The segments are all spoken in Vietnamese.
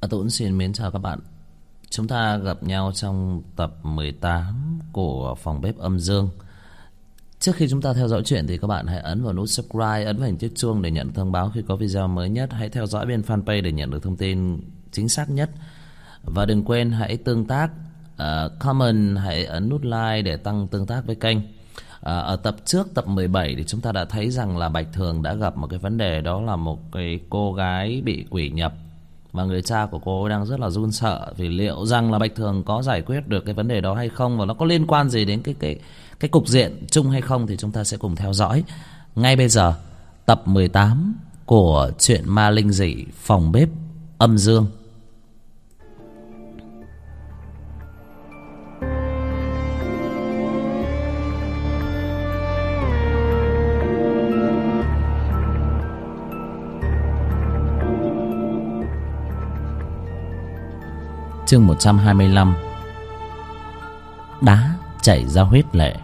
Tuấn xin mến chào các bạn. Chúng ta gặp nhau trong tập 18 của Phòng Bếp Âm Dương. Trước khi chúng ta theo dõi chuyện thì các bạn hãy ấn vào nút subscribe, ấn vào hình chiếc chuông để nhận thông báo khi có video mới nhất. Hãy theo dõi bên fanpage để nhận được thông tin chính xác nhất. Và đừng quên hãy tương tác, comment, hãy ấn nút like để tăng tương tác với kênh. Ở tập trước, tập 17 thì chúng ta đã thấy rằng là Bạch Thường đã gặp một cái vấn đề, đó là một cái cô gái bị quỷ nhập. Và người cha của cô đang rất là run sợ vì liệu rằng là Bạch Thường có giải quyết được cái vấn đề đó hay không, và nó có liên quan gì đến cái cục diện chung hay không, thì chúng ta sẽ cùng theo dõi ngay bây giờ tập 18 của truyện ma linh dị Phòng Bếp Âm Dương. Chương 125. Đá chảy ra huyết lệ.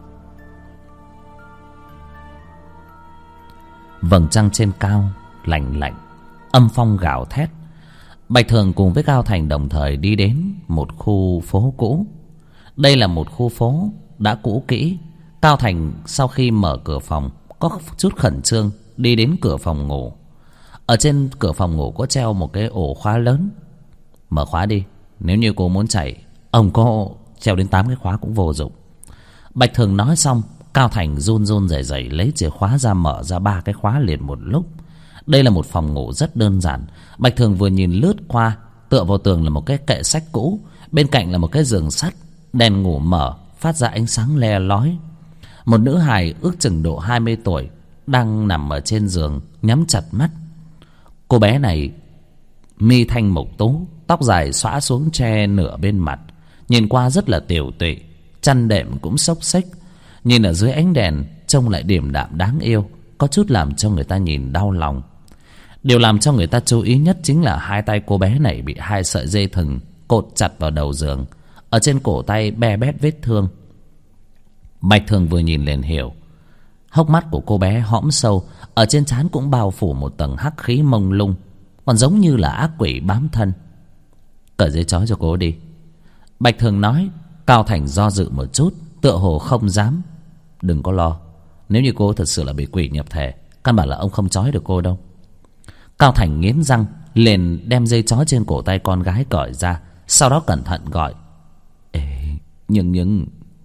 Vầng trăng trên cao lạnh lạnh, âm phong gào thét. Bạch Thường cùng với Cao Thành đồng thời đi đến một khu phố cũ. Đây là một khu phố đã cũ kỹ. Cao Thành sau khi mở cửa phòng có chút khẩn trương đi đến cửa phòng ngủ. Ở trên cửa phòng ngủ có treo một cái ổ khóa lớn. Mở khóa đi, nếu như cô muốn chạy, ông có treo đến 8 cái khóa cũng vô dụng. Bạch Thường nói xong, Cao Thành run run rẩy rẩy lấy chìa khóa ra mở ra 3 cái khóa liền một lúc. Đây là một phòng ngủ rất đơn giản. Bạch Thường vừa nhìn lướt qua, tựa vào tường là một cái kệ sách cũ, bên cạnh là một cái giường sắt, đèn ngủ mở phát ra ánh sáng le lói. Một nữ hài ước chừng độ 20 tuổi đang nằm ở trên giường nhắm chặt mắt. Cô bé này mi thanh mục tú, tóc dài xõa xuống che nửa bên mặt, nhìn qua rất là tiều tụy, chăn đệm cũng xốc xếch. Nhìn ở dưới ánh đèn trông lại điềm đạm đáng yêu, có chút làm cho người ta nhìn đau lòng. Điều làm cho người ta chú ý nhất chính là hai tay cô bé này bị 2 sợi dây thừng cột chặt vào đầu giường, ở trên cổ tay be bét vết thương. Bạch Thường vừa nhìn liền hiểu. Hốc mắt của cô bé hõm sâu, ở trên trán cũng bao phủ một tầng hắc khí mông lung, còn giống như là ác quỷ bám thân. Cởi dây trói cho cô đi, Bạch Thường nói. Cao Thành do dự một chút, tựa hồ không dám. Đừng có lo, nếu như cô thật sự là bị quỷ nhập thể, căn bản là ông không trói được cô đâu. Cao Thành nghiến răng liền đem dây trói trên cổ tay con gái cởi ra, sau đó cẩn thận gọi: Ê, nhưng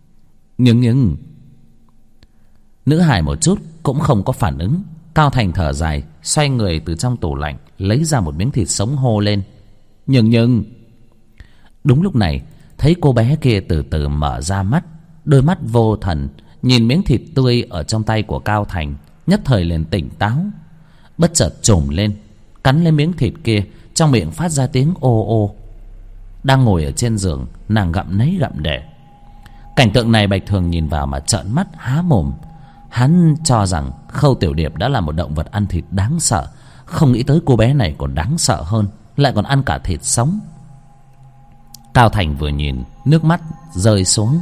Nữ hài một chút cũng không có phản ứng. Cao Thành thở dài, xoay người từ trong tủ lạnh lấy ra một miếng thịt sống hô lên: Nhưng Đúng lúc này thấy cô bé kia từ từ mở ra mắt, đôi mắt vô thần nhìn miếng thịt tươi ở trong tay của Cao Thành, nhất thời liền tỉnh táo. Bất chợt trồm lên cắn lên miếng thịt kia, trong miệng phát ra tiếng ô ô. Đang ngồi ở trên giường, nàng gặm nấy gặm để. Cảnh tượng này Bạch Thường nhìn vào mà trợn mắt há mồm. Hắn cho rằng Khâu Tiểu Điệp đã là một động vật ăn thịt đáng sợ, không nghĩ tới cô bé này còn đáng sợ hơn, lại còn ăn cả thịt sống. Cao Thành vừa nhìn, nước mắt rơi xuống.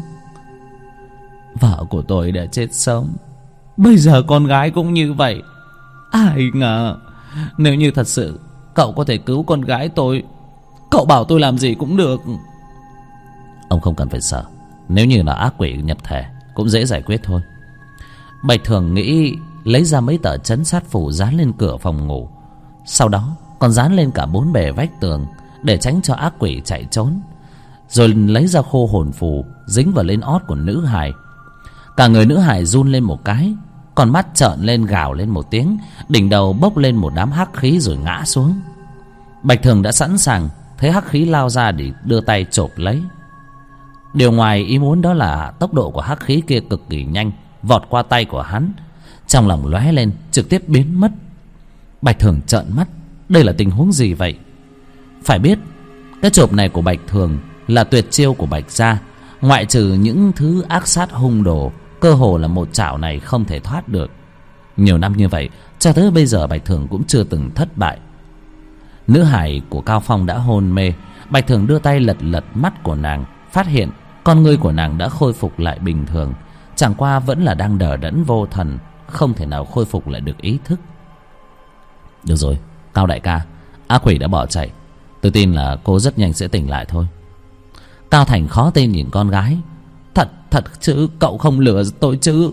Vợ của tôi đã chết sớm, bây giờ con gái cũng như vậy. Ai ngờ, nếu như thật sự cậu có thể cứu con gái tôi, cậu bảo tôi làm gì cũng được. Ông không cần phải sợ, nếu như là ác quỷ nhập thể cũng dễ giải quyết thôi. Bạch Thường nghĩ, lấy ra mấy tờ trấn sát phù dán lên cửa phòng ngủ, sau đó còn dán lên cả 4 bề vách tường để tránh cho ác quỷ chạy trốn. Rồi lấy ra khô hồn phù dính vào lên ót của nữ hài. Cả người nữ hài run lên một cái, con mắt trợn lên gào lên một tiếng, đỉnh đầu bốc lên một đám hắc khí rồi ngã xuống. Bạch Thường đã sẵn sàng, thấy hắc khí lao ra để đưa tay chộp lấy. Điều ngoài ý muốn đó là tốc độ của hắc khí kia cực kỳ nhanh, vọt qua tay của hắn. Trong lòng lóe lên, trực tiếp biến mất. Bạch Thường trợn mắt, đây là tình huống gì vậy? Phải biết, cái chộp này của Bạch Thường là tuyệt chiêu của Bạch gia. Ngoại trừ những thứ ác sát hung đồ, cơ hồ là một chảo này không thể thoát được. Nhiều năm như vậy, cho tới bây giờ Bạch Thường cũng chưa từng thất bại. Nữ hài của Cao Phong đã hôn mê. Bạch Thường đưa tay lật lật mắt của nàng, phát hiện con ngươi của nàng đã khôi phục lại bình thường, chẳng qua vẫn là đang đờ đẫn vô thần, không thể nào khôi phục lại được ý thức. Được rồi, Cao đại ca, ác quỷ đã bỏ chạy, Tôi tin là cô rất nhanh sẽ tỉnh lại thôi. Cao Thành khó tin nhìn con gái. Thật chứ, cậu không lừa tôi chứ?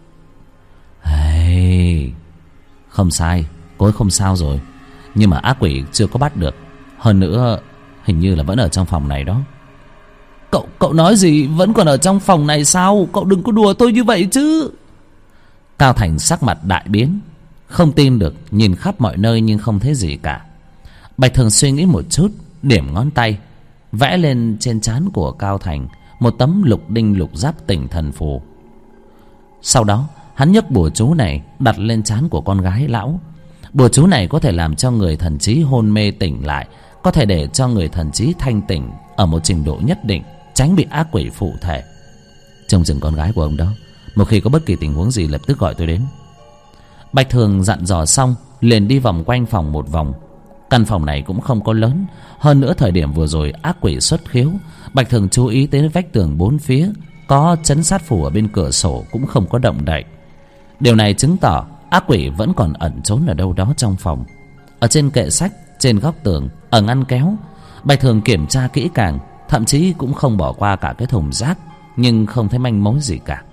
Hey, không sai, cô ấy không sao rồi. Nhưng mà ác quỷ chưa có bắt được. Hơn nữa hình như là vẫn ở trong phòng này đó. Cậu nói gì? Vẫn còn ở trong phòng này sao? Cậu đừng có đùa tôi như vậy chứ. Cao Thành sắc mặt đại biến, không tin được, nhìn khắp mọi nơi nhưng không thấy gì cả. Bạch Thường suy nghĩ một chút, điểm ngón tay vẽ lên trên trán của Cao Thành một tấm lục đinh lục giáp tỉnh thần phù. Sau đó hắn nhấc bùa chú này đặt lên trán của con gái lão. Bùa chú này có thể làm cho người thần trí hôn mê tỉnh lại, có thể để cho người thần trí thanh tỉnh ở một trình độ nhất định, tránh bị ác quỷ phụ thể. Trông chừng con gái của ông đó, một khi có bất kỳ tình huống gì lập tức gọi tôi đến. Bạch Thường dặn dò xong liền đi vòng quanh phòng một vòng. Căn phòng này cũng không có lớn, hơn nữa thời điểm vừa rồi ác quỷ xuất khiếu, Bạch Thường chú ý tới vách tường bốn phía có trấn sát phù ở bên cửa sổ cũng không có động đậy. Điều này chứng tỏ ác quỷ vẫn còn ẩn trốn ở đâu đó trong phòng. Ở trên kệ sách, trên góc tường, ở ngăn kéo, Bạch Thường kiểm tra kỹ càng, thậm chí cũng không bỏ qua cả cái thùng rác, nhưng không thấy manh mối gì cả.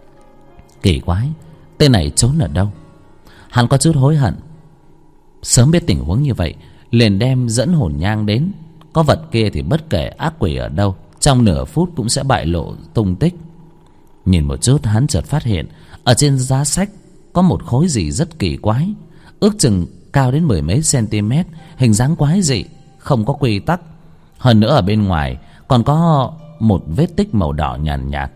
Kỳ quái, tên này trốn ở đâu? Hắn có chút hối hận, sớm biết tình huống như vậy liền đem dẫn hồn nhang đến. Có vật kia thì bất kể ác quỷ ở đâu, trong nửa phút cũng sẽ bại lộ tung tích. Nhìn một chút hắn chợt phát hiện ở trên giá sách có một khối gì rất kỳ quái, ước chừng cao đến mười mấy cm, hình dáng quái dị, không có quy tắc. Hơn nữa ở bên ngoài còn có một vết tích màu đỏ nhàn nhạt.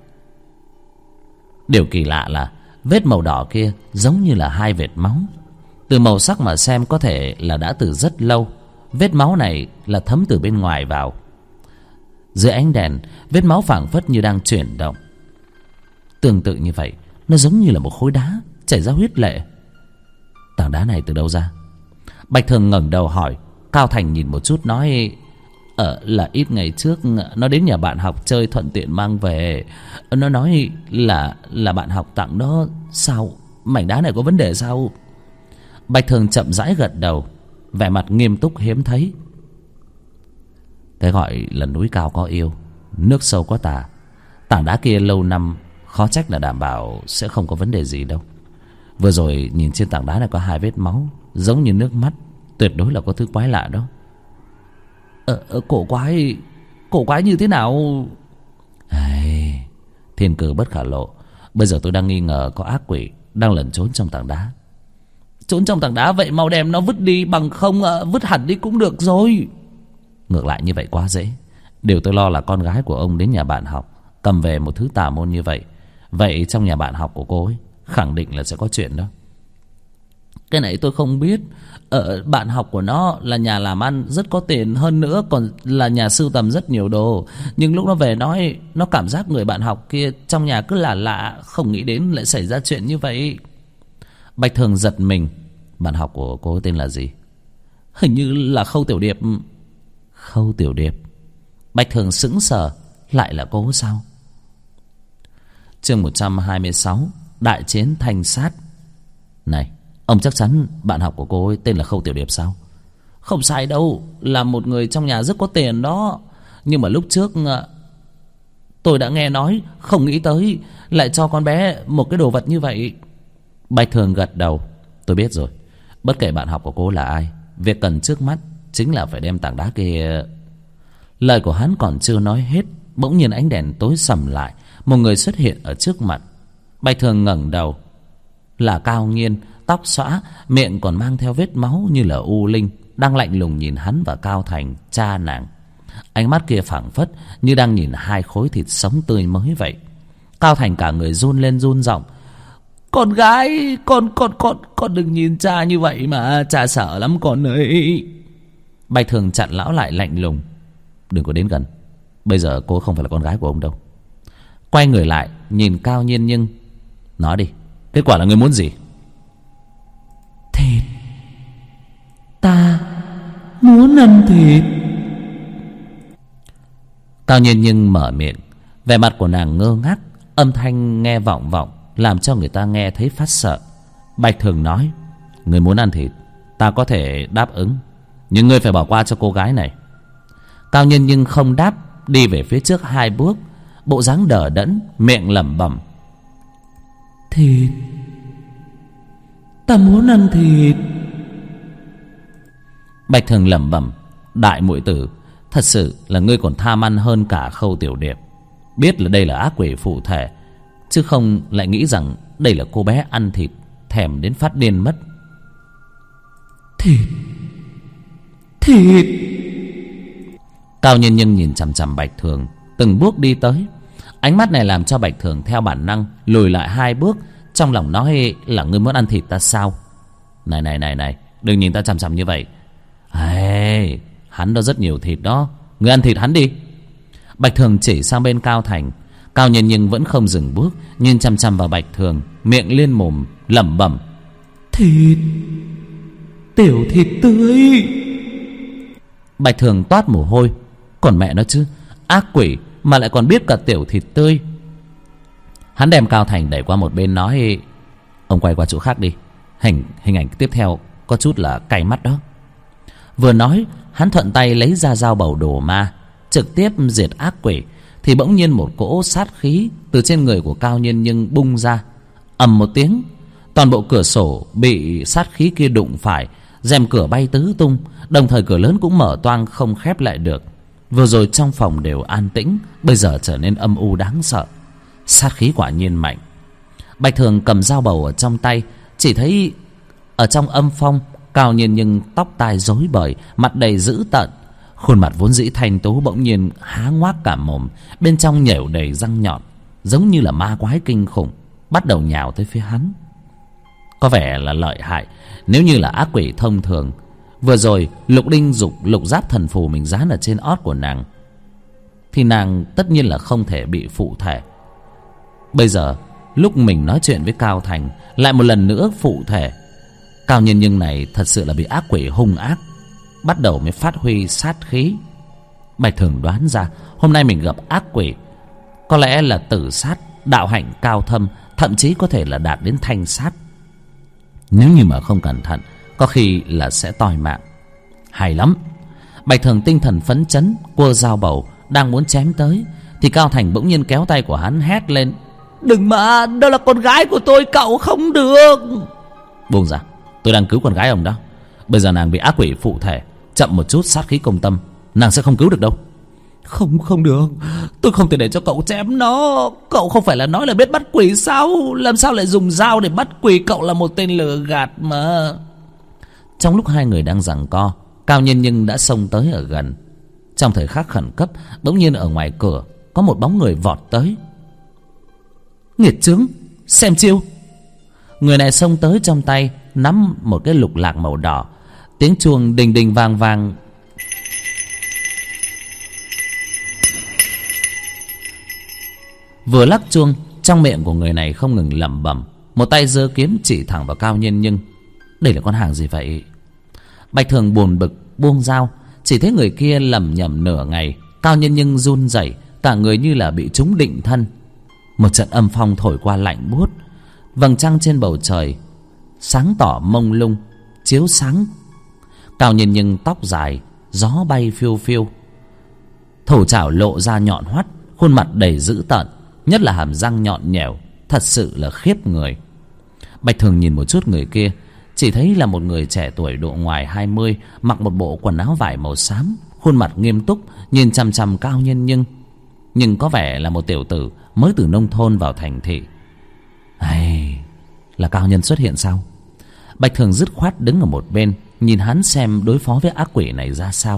Điều kỳ lạ là vết màu đỏ kia giống như là hai vệt máu. Từ màu sắc mà xem có thể là đã từ rất lâu. Vết máu này là thấm từ bên ngoài vào. Dưới ánh đèn, vết máu phảng phất như đang chuyển động. Tương tự như vậy, nó giống như là một khối đá chảy ra huyết lệ. Tảng đá này từ đâu ra? Bạch Thường ngẩng đầu hỏi. Cao Thành nhìn một chút nói, là ít ngày trước nó đến nhà bạn học chơi thuận tiện mang về. Nó nói là bạn học tặng đó. Sao? Mảnh đá này có vấn đề sao? Bạch Thường chậm rãi gật đầu, vẻ mặt nghiêm túc hiếm thấy. Cái gọi là núi cao có yêu, nước sâu có tà. Tảng đá kia lâu năm, khó trách là đảm bảo sẽ không có vấn đề gì đâu. Vừa rồi nhìn trên tảng đá này có hai vết máu giống như nước mắt, tuyệt đối là có thứ quái lạ đó. Cổ quái như thế nào? Thiên cử bất khả lộ. Bây giờ tôi đang nghi ngờ có ác quỷ đang lẩn trốn trong tảng đá. Trốn trong tảng đá? Vậy mau đem nó vứt đi, bằng không vứt hẳn đi cũng được rồi. Ngược lại như vậy quá dễ. Điều tôi lo là con gái của ông đến nhà bạn học cầm về một thứ tà môn như vậy. Vậy trong nhà bạn học của cô ấy khẳng định là sẽ có chuyện đó. Cái này tôi không biết. Bạn học của nó là nhà làm ăn rất có tiền, hơn nữa còn là nhà sưu tầm rất nhiều đồ. Nhưng lúc nó về nói, nó cảm giác người bạn học kia trong nhà cứ lạ lạ, không nghĩ đến lại xảy ra chuyện như vậy. Bạch Thường giật mình. Bạn học của cô tên là gì? Hình như là Khâu Tiểu Điệp. Khâu Tiểu Điệp? Bạch Thường sững sờ. Lại là cô sao? Chương 126, Đại chiến thanh sát. Này, ông chắc chắn bạn học của cô ấy tên là Khâu Tiểu Điệp sao? Không sai đâu, là một người trong nhà rất có tiền đó. Nhưng mà lúc trước tôi đã nghe nói, không nghĩ tới lại cho con bé một cái đồ vật như vậy. Bạch Thường gật đầu. Tôi biết rồi. Bất kể bạn học của cô là ai, việc cần trước mắt chính là phải đem tảng đá kia. Lời của hắn còn chưa nói hết, bỗng nhiên ánh đèn tối sầm lại. Một người xuất hiện ở trước mặt. Bạch Thường ngẩng đầu. Là Cao Nghiên, tóc xõa, miệng còn mang theo vết máu như là u linh, đang lạnh lùng nhìn hắn và Cao Thành, cha nàng. Ánh mắt kia phảng phất như đang nhìn hai khối thịt sống tươi mới vậy. Cao Thành cả người run lên run giọng. Con gái, con đừng nhìn cha như vậy mà, cha sợ lắm con ơi. Bạch Thường chặn lão lại lạnh lùng. Đừng có đến gần. Bây giờ cô không phải là con gái của ông đâu. Quay người lại nhìn Cao Nhiên Nhưng. Nói đi, kết quả là ngươi muốn gì? Thịt. Ta muốn ăn thịt. Cao Nhiên Nhưng mở miệng. Vẻ mặt của nàng ngơ ngác, âm thanh nghe vọng vọng, làm cho người ta nghe thấy phát sợ. Bạch Thường nói, ngươi muốn ăn thịt, ta có thể đáp ứng, nhưng ngươi phải bỏ qua cho cô gái này. Cao Nhân Nhưng không đáp, đi về phía trước 2 bước, bộ dáng đờ đẫn, miệng lẩm bẩm: thịt, ta muốn ăn thịt. Bạch Thường lẩm bẩm: đại muội tử, thật sự là ngươi còn tham ăn hơn cả Khâu Tiểu Điệp. Biết là đây là ác quỷ phụ thể, chứ không lại nghĩ rằng đây là cô bé ăn thịt thèm đến phát điên mất. Thịt, thịt. Cao Nhân Nhưng nhìn chằm chằm Bạch Thường, từng bước đi tới. Ánh mắt này làm cho Bạch Thường theo bản năng lùi lại 2 bước, trong lòng nói là: ngươi muốn ăn thịt ta sao? Này, đừng nhìn ta chằm chằm như vậy. Hắn đó rất nhiều thịt đó, ngươi ăn thịt hắn đi. Bạch Thường chỉ sang bên Cao Thành. Cao Nhân Nhưng vẫn không dừng bước, nhìn chằm chằm vào Bạch Thường, miệng liên mồm lẩm bẩm: thịt, tiểu thịt tươi. Bạch Thường toát mồ hôi. Còn mẹ nó chứ, ác quỷ mà lại còn biết cả tiểu thịt tươi. Hắn đem Cao Thành đẩy qua một bên, nói: ông quay qua chỗ khác đi, hình ảnh tiếp theo có chút là cay mắt đó. Vừa nói, hắn thuận tay lấy ra dao bầu đồ ma, trực tiếp diệt ác quỷ. Thì bỗng nhiên một cỗ sát khí từ trên người của Cao Nhân Nhưng bung ra. Ầm một tiếng, toàn bộ cửa sổ bị sát khí kia đụng phải, rèm cửa bay tứ tung, đồng thời cửa lớn cũng mở toang không khép lại được. Vừa rồi trong phòng đều an tĩnh, bây giờ trở nên âm u đáng sợ. Sát khí quả nhiên mạnh. Bạch Thường cầm dao bầu ở trong tay, chỉ thấy ở trong âm phong, Cao Nhân Nhưng tóc tai rối bời, mặt đầy dữ tợn. Khuôn mặt vốn dĩ thanh tú bỗng nhiên há ngoác cả mồm, bên trong nhẻo đầy răng nhọn, giống như là ma quái kinh khủng, bắt đầu nhào tới phía hắn. Có vẻ là lợi hại. Nếu như là ác quỷ thông thường, vừa rồi Lục Đinh dục lục giáp thần phù mình dán ở trên ót của nàng, thì nàng tất nhiên là không thể bị phụ thể. Bây giờ lúc mình nói chuyện với Cao Thành, lại một lần nữa phụ thể. Cao Nhân Nhưng này thật sự là bị ác quỷ hung ác, bắt đầu mới phát huy sát khí. Bạch Thường đoán ra hôm nay mình gặp ác quỷ có lẽ là tử sát, đạo hạnh cao thâm, thậm chí có thể là đạt đến thanh sát. Nếu như mà không cẩn thận, có khi là sẽ toi mạng. Hay lắm. Bạch Thường tinh thần phấn chấn, quơ dao bầu đang muốn chém tới, thì Cao Thành bỗng nhiên kéo tay của hắn, hét lên: đừng mà, đó là con gái của tôi, cậu không được. Buông ra, tôi đang cứu con gái ông đó. Bây giờ nàng bị ác quỷ phụ thể, chậm một chút sát khí công tâm, nàng sẽ không cứu được đâu. Không được, tôi không thể để cho cậu chém nó. Cậu không phải là nói là biết bắt quỷ sao? Làm sao lại dùng dao để bắt quỷ? Cậu là một tên lừa gạt mà. Trong lúc hai người đang giằng co, Cao Nhân Nhưng đã xông tới ở gần. Trong thời khắc khẩn cấp, bỗng nhiên ở ngoài cửa có một bóng người vọt tới. Nghiệt chướng, xem chiêu. Người này xông tới, trong tay nắm một cái lục lạc màu đỏ. Tiếng chuông đình đình vang vang. Vừa lắc chuông, trong miệng của người này không ngừng lẩm bẩm, một tay giơ kiếm chỉ thẳng vào Cao Nhân Nhưng. Đây là con hàng gì vậy? Bạch Thường buồn bực buông dao, chỉ thấy người kia lẩm nhẩm nửa ngày. Cao Nhân Nhưng run rẩy, cả người như là bị trúng định thân. Một trận âm phong thổi qua lạnh buốt. Vầng trăng trên bầu trời sáng tỏ mông lung, chiếu sáng Cao Nhân Nhưng tóc dài, gió bay phiêu phiêu, thủ chảo lộ ra nhọn hoắt, khuôn mặt đầy dữ tợn, nhất là hàm răng nhọn nhẻo, thật sự là khiếp người. Bạch Thường nhìn một chút người kia, chỉ thấy là một người trẻ tuổi độ ngoài 20, mặc một bộ quần áo vải màu xám, khuôn mặt nghiêm túc, nhìn chằm chằm Cao Nhân Nhưng. Nhưng có vẻ là một tiểu tử mới từ nông thôn vào thành thị. Là Cao Nhân xuất hiện sao? Bạch Thường dứt khoát đứng ở một bên, nhìn hắn xem đối phó với ác quỷ này ra sao.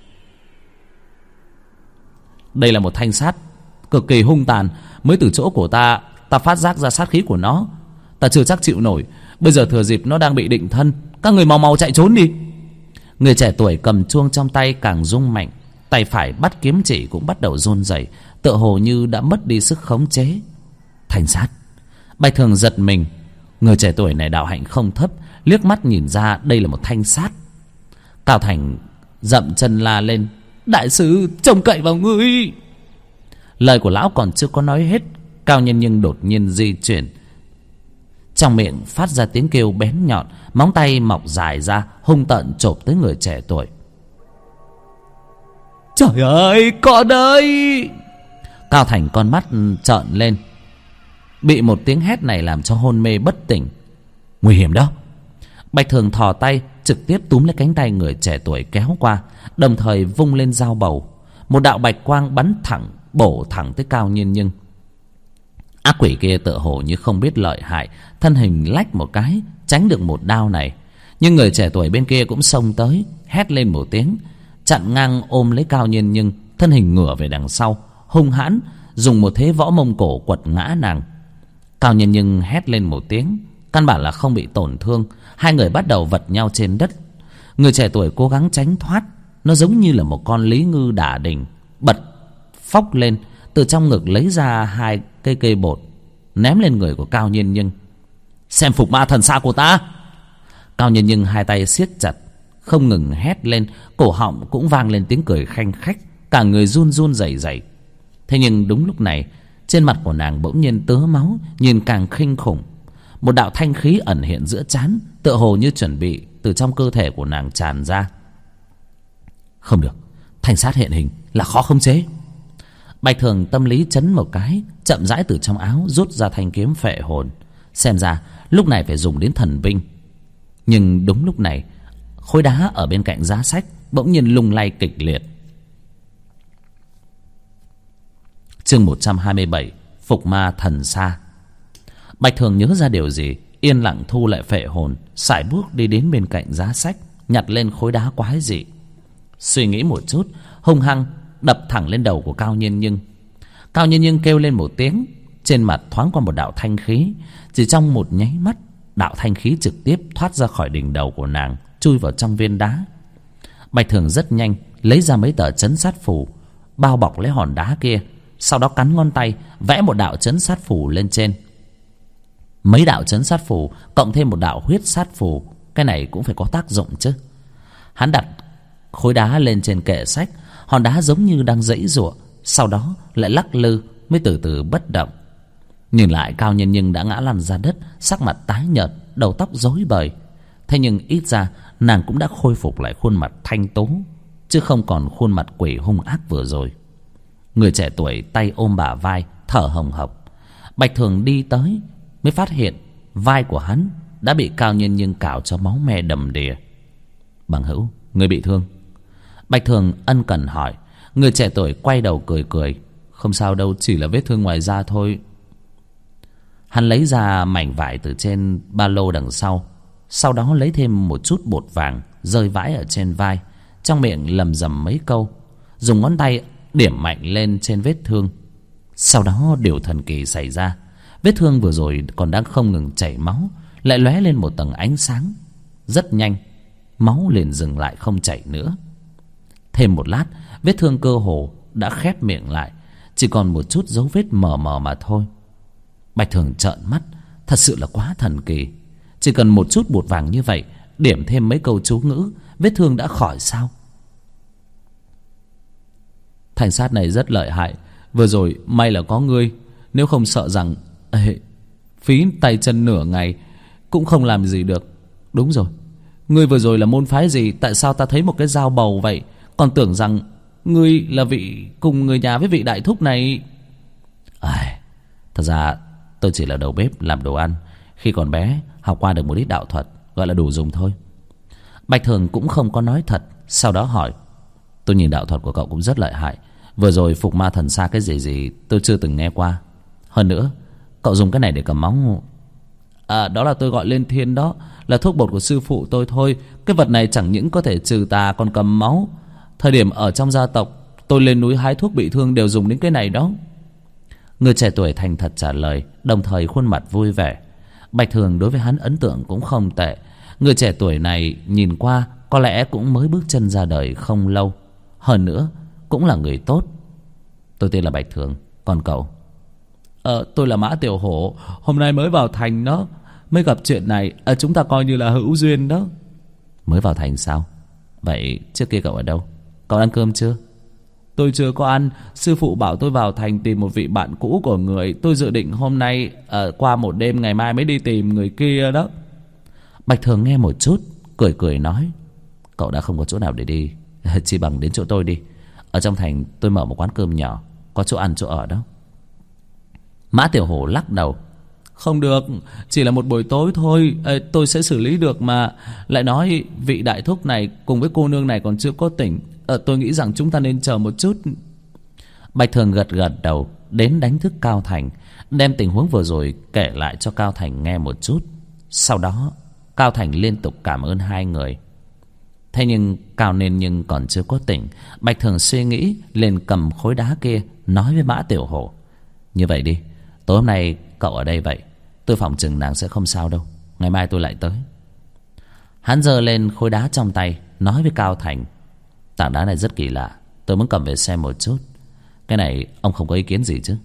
Đây là một thanh sát cực kỳ hung tàn, mới từ chỗ của ta phát giác ra sát khí của nó. Ta chưa chắc chịu nổi, bây giờ thừa dịp nó đang bị định thân, các người mau mau chạy trốn đi. Người trẻ tuổi cầm chuông trong tay càng rung mạnh, tay phải bắt kiếm chỉ cũng bắt đầu run rẩy, tựa hồ như đã mất đi sức khống chế. Thanh sát. Bạch Thường giật mình. Người trẻ tuổi này đạo hạnh không thấp, liếc mắt nhìn ra đây là một thanh sát. Cao Thành dậm chân la lên: đại sư, trông cậy vào ngươi. Lời của lão còn chưa có nói hết, Cao Nhân Nhưng đột nhiên di chuyển, trong miệng phát ra tiếng kêu bén nhọn, móng tay mọc dài ra hung tợn chộp tới người trẻ tuổi. Trời ơi, con ơi! Cao Thành con mắt trợn lên, bị một tiếng hét này làm cho hôn mê bất tỉnh. Nguy hiểm đó! Bạch Thường thò tay trực tiếp túm lấy cánh tay người trẻ tuổi kéo qua, đồng thời vung lên dao bầu. Một đạo bạch quang bắn thẳng, bổ thẳng tới Cao Nhiên Nhưng. Ác quỷ kia tựa hồ như không biết lợi hại, thân hình lách một cái tránh được một đao này. Nhưng người trẻ tuổi bên kia cũng xông tới, hét lên một tiếng, chặn ngang ôm lấy Cao Nhiên Nhưng, thân hình ngửa về đằng sau, hung hãn dùng một thế võ Mông Cổ quật ngã nàng. Cao Nhiên Nhưng hét lên một tiếng, căn bản là không bị tổn thương. Hai người bắt đầu vật nhau trên đất. Người trẻ tuổi cố gắng tránh thoát, nó giống như là một con lý ngư đả đỉnh, bật phóc lên, từ trong ngực lấy ra hai cây bột ném lên người của Cao Nhiên Nhưng. Xem phục ma thần xa của ta! Cao Nhiên Nhưng hai tay siết chặt, không ngừng hét lên, cổ họng cũng vang lên tiếng cười khanh khách, cả người run run rẩy rẩy. Thế nhưng đúng lúc này, trên mặt của nàng bỗng nhiên tứa máu, nhìn càng kinh khủng. Một đạo thanh khí ẩn hiện giữa trán, tựa hồ như chuẩn bị từ trong cơ thể của nàng tràn ra. Không được, thanh sát hiện hình là khó khống chế. Bạch Thường tâm lý chấn một cái, chậm rãi từ trong áo rút ra thanh kiếm phệ hồn. Xem ra lúc này phải dùng đến thần binh. Nhưng đúng lúc này, khối đá ở bên cạnh giá sách bỗng nhiên lung lay kịch liệt. Chương 127: Phục ma thần xa. Bạch Thường nhớ ra điều gì, yên lặng thu lại phệ hồn, sải bước đi đến bên cạnh giá sách, nhặt lên khối đá quái dị. Suy nghĩ một chút, hung hăng đập thẳng lên đầu của Cao Nhiên Nhưng. Cao Nhiên Nhưng kêu lên một tiếng, trên mặt thoáng qua một đạo thanh khí. Chỉ trong một nháy mắt, đạo thanh khí trực tiếp thoát ra khỏi đỉnh đầu của nàng, chui vào trong viên đá. Bạch Thường rất nhanh lấy ra mấy tờ trấn sát phù, bao bọc lấy hòn đá kia, sau đó cắn ngón tay vẽ một đạo trấn sát phù lên trên. Mấy đạo trấn sát phù cộng thêm một đạo huyết sát phù, cái này cũng phải có tác dụng chứ. Hắn đặt khối đá lên trên kệ sách, hòn đá giống như đang giãy giụa, sau đó lại lắc lư mới từ từ bất động. Nhìn lại, Cao Nhiên Nhưng đã ngã lăn ra đất, sắc mặt tái nhợt, đầu tóc rối bời. Thế nhưng ít ra nàng cũng đã khôi phục lại khuôn mặt thanh tú, chứ không còn khuôn mặt quỷ hung ác vừa rồi. Người trẻ tuổi tay ôm bả vai, thở hồng hộc. Bạch Thường đi tới mới phát hiện vai của hắn đã bị Cao Nhiên Nhưng cào cho máu me đầm đìa. Bằng hữu, người bị thương? Bạch Thường ân cần hỏi. Người trẻ tuổi quay đầu cười cười. Không sao đâu, chỉ là vết thương ngoài da thôi. Hắn lấy ra mảnh vải từ trên ba lô đằng sau, sau đó lấy thêm một chút bột vàng rơi vãi ở trên vai, trong miệng lầm rầm mấy câu, dùng ngón tay điểm mạnh lên trên vết thương. Sau đó điều thần kỳ xảy ra. Vết thương vừa rồi còn đang không ngừng chảy máu, lại lóe lên một tầng ánh sáng. Rất nhanh, máu liền dừng lại không chảy nữa. Thêm một lát, vết thương cơ hồ đã khép miệng lại, chỉ còn một chút dấu vết mờ mờ mà thôi. Bạch Thường trợn mắt, thật sự là quá thần kỳ. Chỉ cần một chút bột vàng như vậy, điểm thêm mấy câu chú ngữ, vết thương đã khỏi sao? Thanh sát này rất lợi hại, vừa rồi may là có ngươi, nếu không sợ rằng phí tay chân nửa ngày cũng không làm gì được. Đúng rồi, ngươi vừa rồi là môn phái gì? Tại sao ta thấy một cái dao bầu vậy, còn tưởng rằng ngươi là vị cùng người nhà với vị đại thúc này. Thật ra tôi chỉ là đầu bếp làm đồ ăn, khi còn bé học qua được một ít đạo thuật, gọi là đủ dùng thôi. Bạch Thường cũng không có nói thật, sau đó hỏi. Tôi nhìn đạo thuật của cậu cũng rất lợi hại, vừa rồi phục ma thần xa cái gì tôi chưa từng nghe qua. Hơn nữa, cậu dùng cái này để cầm máu. Đó là tôi gọi lên thiên đó, là thuốc bột của sư phụ tôi thôi. Cái vật này chẳng những có thể trừ tà còn cầm máu. Thời điểm ở trong gia tộc, tôi lên núi hái thuốc bị thương đều dùng đến cái này đó. Người trẻ tuổi thành thật trả lời, đồng thời khuôn mặt vui vẻ. Bạch Thường đối với hắn ấn tượng cũng không tệ. Người trẻ tuổi này nhìn qua có lẽ cũng mới bước chân ra đời không lâu, hơn nữa cũng là người tốt. Tôi tên là Bạch Thường, còn cậu? Tôi là Mã Tiểu Hổ, hôm nay mới vào thành đó, mới gặp chuyện này, chúng ta coi như là hữu duyên đó. Mới vào thành sao? Vậy trước kia cậu ở đâu? Cậu ăn cơm chưa? Tôi chưa có ăn, sư phụ bảo tôi vào thành tìm một vị bạn cũ của người. Tôi dự định hôm nay qua một đêm, ngày mai mới đi tìm người kia đó. Bạch Thường nghe một chút, cười cười nói. Cậu đã không có chỗ nào để đi, chỉ bằng đến chỗ tôi đi. Ở trong thành tôi mở một quán cơm nhỏ, có chỗ ăn chỗ ở đó. Mã Tiểu Hổ lắc đầu. Không được, chỉ là một buổi tối thôi. Tôi sẽ xử lý được mà. Lại nói vị đại thúc này cùng với cô nương này còn chưa có tỉnh. Tôi nghĩ rằng chúng ta nên chờ một chút. Bạch Thường gật gật đầu, đến đánh thức Cao Thành, đem tình huống vừa rồi kể lại cho Cao Thành nghe một chút. Sau đó Cao Thành liên tục cảm ơn hai người. Thế nhưng Cao Nên Nhưng còn chưa có tỉnh. Bạch Thường suy nghĩ, liền cầm khối đá kia nói với Mã Tiểu Hổ. Như vậy đi, tối hôm nay cậu ở đây vậy, tôi phỏng chừng nàng sẽ không sao đâu. Ngày mai tôi lại tới. Hắn giơ lên khối đá trong tay, nói với Cao Thành. Tảng đá này rất kỳ lạ, tôi muốn cầm về xem một chút. Cái này ông không có ý kiến gì chứ?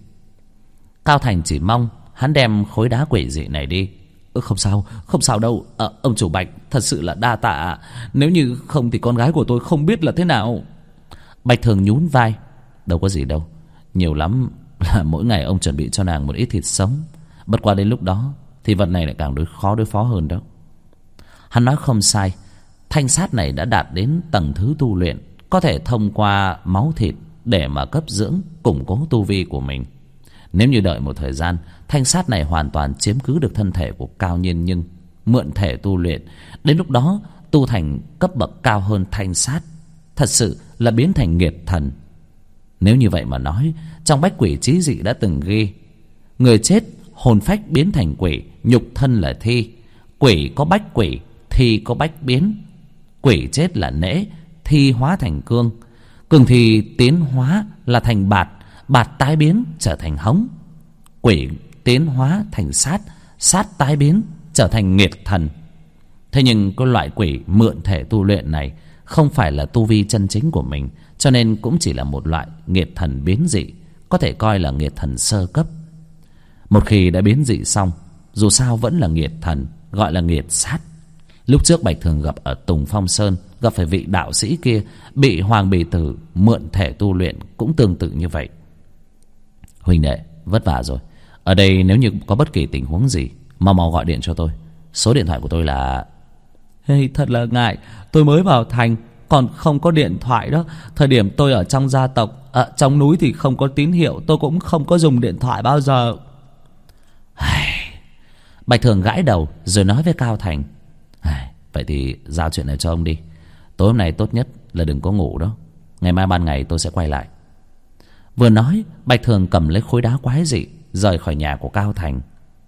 Cao Thành chỉ mong hắn đem khối đá quỷ dị này đi. Không sao, không sao đâu. Ông chủ Bạch, thật sự là đa tạ. Nếu như không thì con gái của tôi không biết là thế nào. Bạch Thường nhún vai. Đâu có gì đâu, nhiều lắm là mỗi ngày ông chuẩn bị cho nàng một ít thịt sống. Bất qua đến lúc đó thì vật này lại càng khó đối phó hơn đó. Hắn nói không sai. Thanh sát này đã đạt đến tầng thứ tu luyện, có thể thông qua máu thịt để mà cấp dưỡng, củng cố tu vi của mình. Nếu như đợi một thời gian, thanh sát này hoàn toàn chiếm cứ được thân thể của Cao Nhiên Nhưng, mượn thể tu luyện, đến lúc đó tu thành cấp bậc cao hơn thanh sát, thật sự là biến thành nghiệt thần. Nếu như vậy mà nói, trong Bách Quỷ Chí Dị đã từng ghi, người chết hồn phách biến thành quỷ, nhục thân là thi. Quỷ có bách quỷ, thi có bách biến. Quỷ chết là nễ, thi hóa thành cương. Cương thì tiến hóa là thành bạt, bạt tái biến trở thành hống. Quỷ tiến hóa thành sát, sát tái biến trở thành nghiệt thần. Thế nhưng có loại quỷ mượn thể tu luyện này không phải là tu vi chân chính của mình, cho nên cũng chỉ là một loại nghiệt thần biến dị, có thể coi là nghiệt thần sơ cấp. Một khi đã biến dị xong, dù sao vẫn là nghiệt thần, gọi là nghiệt sát. Lúc trước Bạch Thường gặp ở Tùng Phong Sơn, gặp phải vị đạo sĩ kia bị Hoàng Bì Tử mượn thể tu luyện cũng tương tự như vậy. Huynh đệ vất vả rồi. Ở đây nếu như có bất kỳ tình huống gì, mau mau gọi điện cho tôi. Số điện thoại của tôi là... Thật là ngại, tôi mới vào thành, còn không có điện thoại đó. Thời điểm tôi ở trong gia tộc, trong núi thì không có tín hiệu, tôi cũng không có dùng điện thoại bao giờ. Bạch Thường gãi đầu rồi nói với Cao Thành. Vậy thì giao chuyện này cho ông đi. Tối hôm nay tốt nhất là đừng có ngủ đó. Ngày mai ban ngày tôi sẽ quay lại. Vừa nói, Bạch Thường cầm lấy khối đá quái dị, rời khỏi nhà của Cao Thành.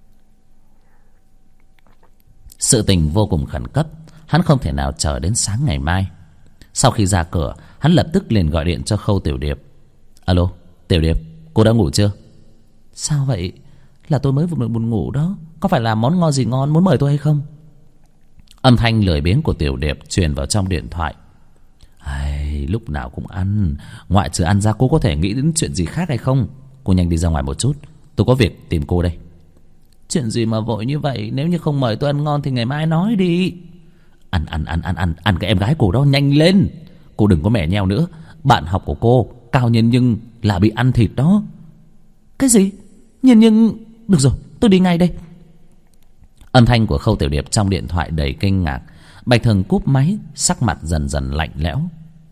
Sự tình vô cùng khẩn cấp, hắn không thể nào chờ đến sáng ngày mai. Sau khi ra cửa, hắn lập tức liền gọi điện cho Khâu Tiểu Điệp. Alo, Tiểu Điệp, cô đã ngủ chưa? Sao vậy? Là tôi mới vừa buồn ngủ đó. Có phải là món ngon gì ngon muốn mời tôi hay không? Âm thanh lười biếng của Tiểu Điệp truyền vào trong điện thoại. Lúc nào cũng ăn, ngoại trừ ăn ra cô có thể nghĩ đến chuyện gì khác hay không? Cô nhanh đi ra ngoài một chút, tôi có việc tìm cô đây. Chuyện gì mà vội như vậy? Nếu như không mời tôi ăn ngon thì ngày mai nói đi. Ăn cái em gái cô đó, nhanh lên. Cô đừng có mẻ nheo nữa. Bạn học của cô Cao Nhiên Nhưng là bị ăn thịt đó. Cái gì? Nhiên Nhưng? Được rồi, tôi đi ngay đây. Âm thanh của Khâu Tiểu Điệp trong điện thoại đầy kinh ngạc. Bạch Thường cúp máy, sắc mặt dần dần lạnh lẽo.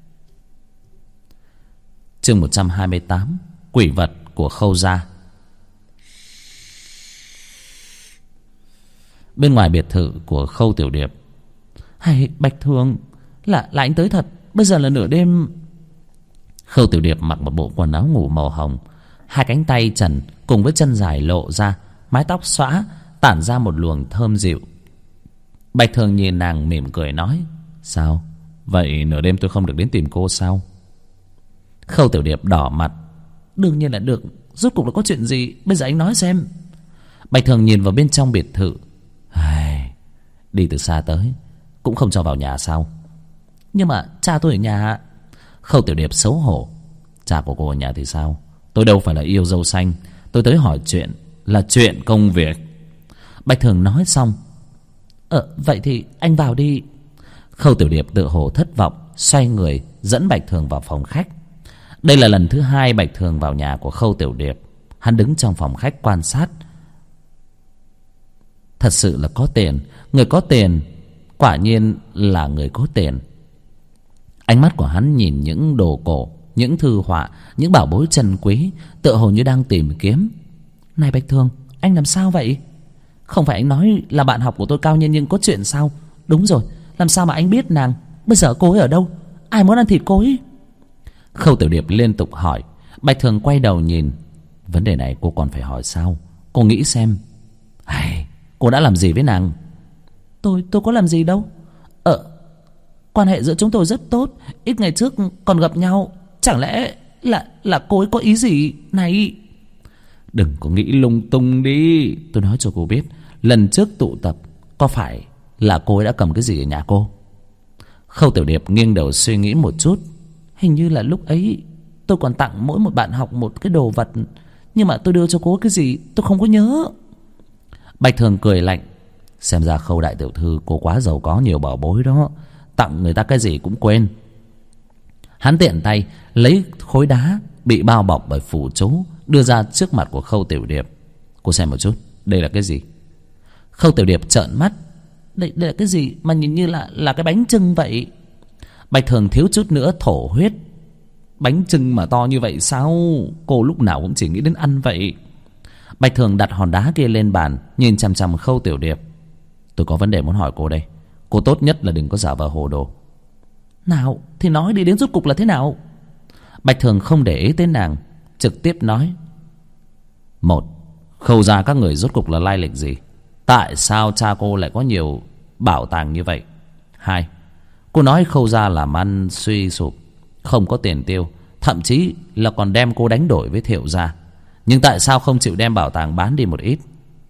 Chương 128, quỷ vật của Khâu gia. Bên ngoài biệt thự của Khâu Tiểu Điệp. Bạch Thường, là anh tới thật. Bây giờ là nửa đêm. Khâu Tiểu Điệp mặc một bộ quần áo ngủ màu hồng, hai cánh tay trần cùng với chân dài lộ ra, mái tóc xõa tản ra một luồng thơm dịu. Bạch Thường nhìn nàng mỉm cười nói. Sao? Vậy nửa đêm tôi không được đến tìm cô sao? Khâu Tiểu Điệp đỏ mặt. Đương nhiên là được. Rốt cuộc là có chuyện gì? Bây giờ anh nói xem. Bạch Thường nhìn vào bên trong biệt thự. Đi từ xa tới cũng không cho vào nhà sao? Nhưng mà cha tôi ở nhà. Khâu Tiểu Điệp xấu hổ. Cha của cô ở nhà thì sao? Tôi đâu phải là yêu dâu xanh. Tôi tới hỏi chuyện là chuyện công việc. Bạch Thường nói xong. Vậy thì anh vào đi. Khâu Tiểu Điệp tựa hồ thất vọng, xoay người dẫn Bạch Thường vào phòng khách. Đây là lần thứ hai Bạch Thường vào nhà của Khâu Tiểu Điệp. Hắn đứng trong phòng khách quan sát. Thật sự là có tiền. Người có tiền quả nhiên là người có tiền. Ánh mắt của hắn nhìn những đồ cổ, những thư họa, những bảo bối trân quý, tựa hồ như đang tìm kiếm. Này Bạch Thường, anh làm sao vậy? Không phải anh nói là bạn học của tôi Cao Nhân Nhưng có chuyện sao? Đúng rồi, làm sao mà anh biết nàng? Bây giờ cô ấy ở đâu? Ai muốn ăn thịt cô ấy? Khâu Tiểu Điệp liên tục hỏi. Bạch Thường quay đầu nhìn. Vấn đề này cô còn phải hỏi sao? Cô nghĩ xem. Cô đã làm gì với nàng? Tôi có làm gì đâu. Quan hệ giữa chúng tôi rất tốt, ít ngày trước còn gặp nhau. Chẳng lẽ là cô ấy có ý gì? Này, đừng có nghĩ lung tung đi. Tôi nói cho cô biết, lần trước tụ tập có phải là cô ấy đã cầm cái gì ở nhà cô? Khâu Tiểu Điệp nghiêng đầu suy nghĩ một chút. Hình như là lúc ấy tôi còn tặng mỗi một bạn học một cái đồ vật, nhưng mà tôi đưa cho cô cái gì tôi không có nhớ. Bạch Thường cười lạnh. Xem ra Khâu đại tiểu thư cô quá giàu có nhiều bảo bối đó, tặng người ta cái gì cũng quên. Hắn tiện tay lấy khối đá bị bao bọc bởi phù chú đưa ra trước mặt của Khâu Tiểu Điệp. Cô xem một chút, đây là cái gì? Khâu Tiểu Điệp trợn mắt. Đây là cái gì mà nhìn như là cái bánh chưng vậy? Bạch Thường thiếu chút nữa thổ huyết. Bánh chưng mà to như vậy sao? Cô lúc nào cũng chỉ nghĩ đến ăn vậy. Bạch Thường đặt hòn đá kia lên bàn, nhìn chằm chằm Khâu Tiểu Điệp. Tôi có vấn đề muốn hỏi cô đây. Cô tốt nhất là đừng có giả vờ hồ đồ. Nào thì nói đi, đến rốt cục là thế nào? Bạch Thường không để ý tới nàng, trực tiếp nói. Một, Khâu gia các người rốt cục là lai lịch gì? Tại sao cha cô lại có nhiều bảo tàng như vậy? Hai, cô nói Khâu gia làm ăn suy sụp, không có tiền tiêu, thậm chí là còn đem cô đánh đổi với Thiệu gia. Nhưng tại sao không chịu đem bảo tàng bán đi một ít?